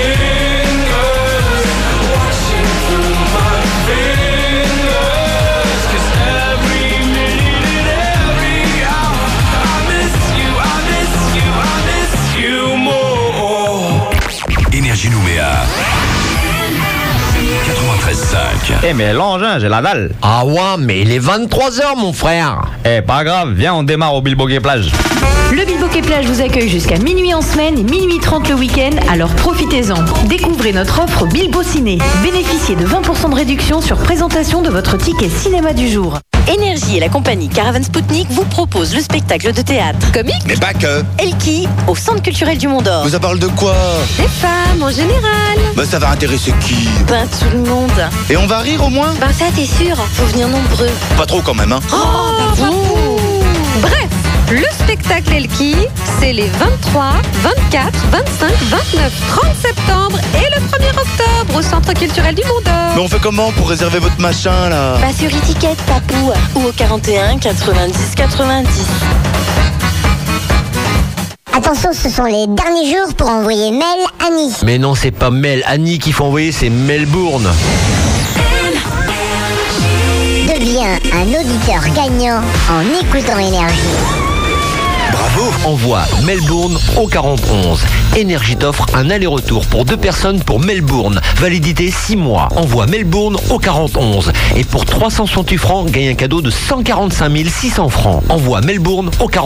fingers, watching through my fingers, 'cause every minute and every hour I miss you, I miss you, I miss you more. Énergie Nouméa. quatre-vingt-treize cinq. Eh mais l'engin, j'ai la dalle. Ah ouais, mais il est vingt-trois heures, mon frère. Eh, pas grave, viens, on démarre au Bilboquet Plage. Le Bilboquet Plage vous accueille jusqu'à minuit en semaine et minuit trente le week-end, alors profitez-en. Découvrez notre offre Bilbo Ciné. Bénéficiez de vingt pour cent de réduction sur présentation de votre ticket cinéma du jour. Énergie et la compagnie Caravan Spoutnik vous proposent le spectacle de théâtre comique Mais pas que. Elki au Centre culturel du Mont d'Or. Mais ça parle de quoi? Des femmes en général. Bah ça va intéresser qui? Ben tout le monde. Et on va rire au moins? Ben ça t'es sûr, faut venir nombreux. Pas trop quand même, hein. Oh, bah vous. Bref, le spectacle Elki, c'est les vingt-trois, vingt-quatre, vingt-cinq, vingt-neuf, trente septembre et le premier octobre au Centre culturel du Mont d'Or. Mais on fait comment pour réserver votre machin là? Pas sur étiquette, papou. Ou au quarante et un quatre-vingt-dix quatre-vingt-dix. Attention, ce sont les derniers jours pour envoyer mail Annie. Mais non, c'est pas Mel Annie qu'il faut envoyer, c'est Melbourne. Deviens un auditeur gagnant en écoutant Énergie. Bravo. Envoie Melbourne au quarante onze. Énergie t'offre un aller-retour pour deux personnes pour Melbourne. Validité six mois. Envoie Melbourne au quarante onze. Et pour trois cent soixante-huit francs, gagne un cadeau de cent quarante-cinq mille six cents francs. Envoie Melbourne au quarante onze.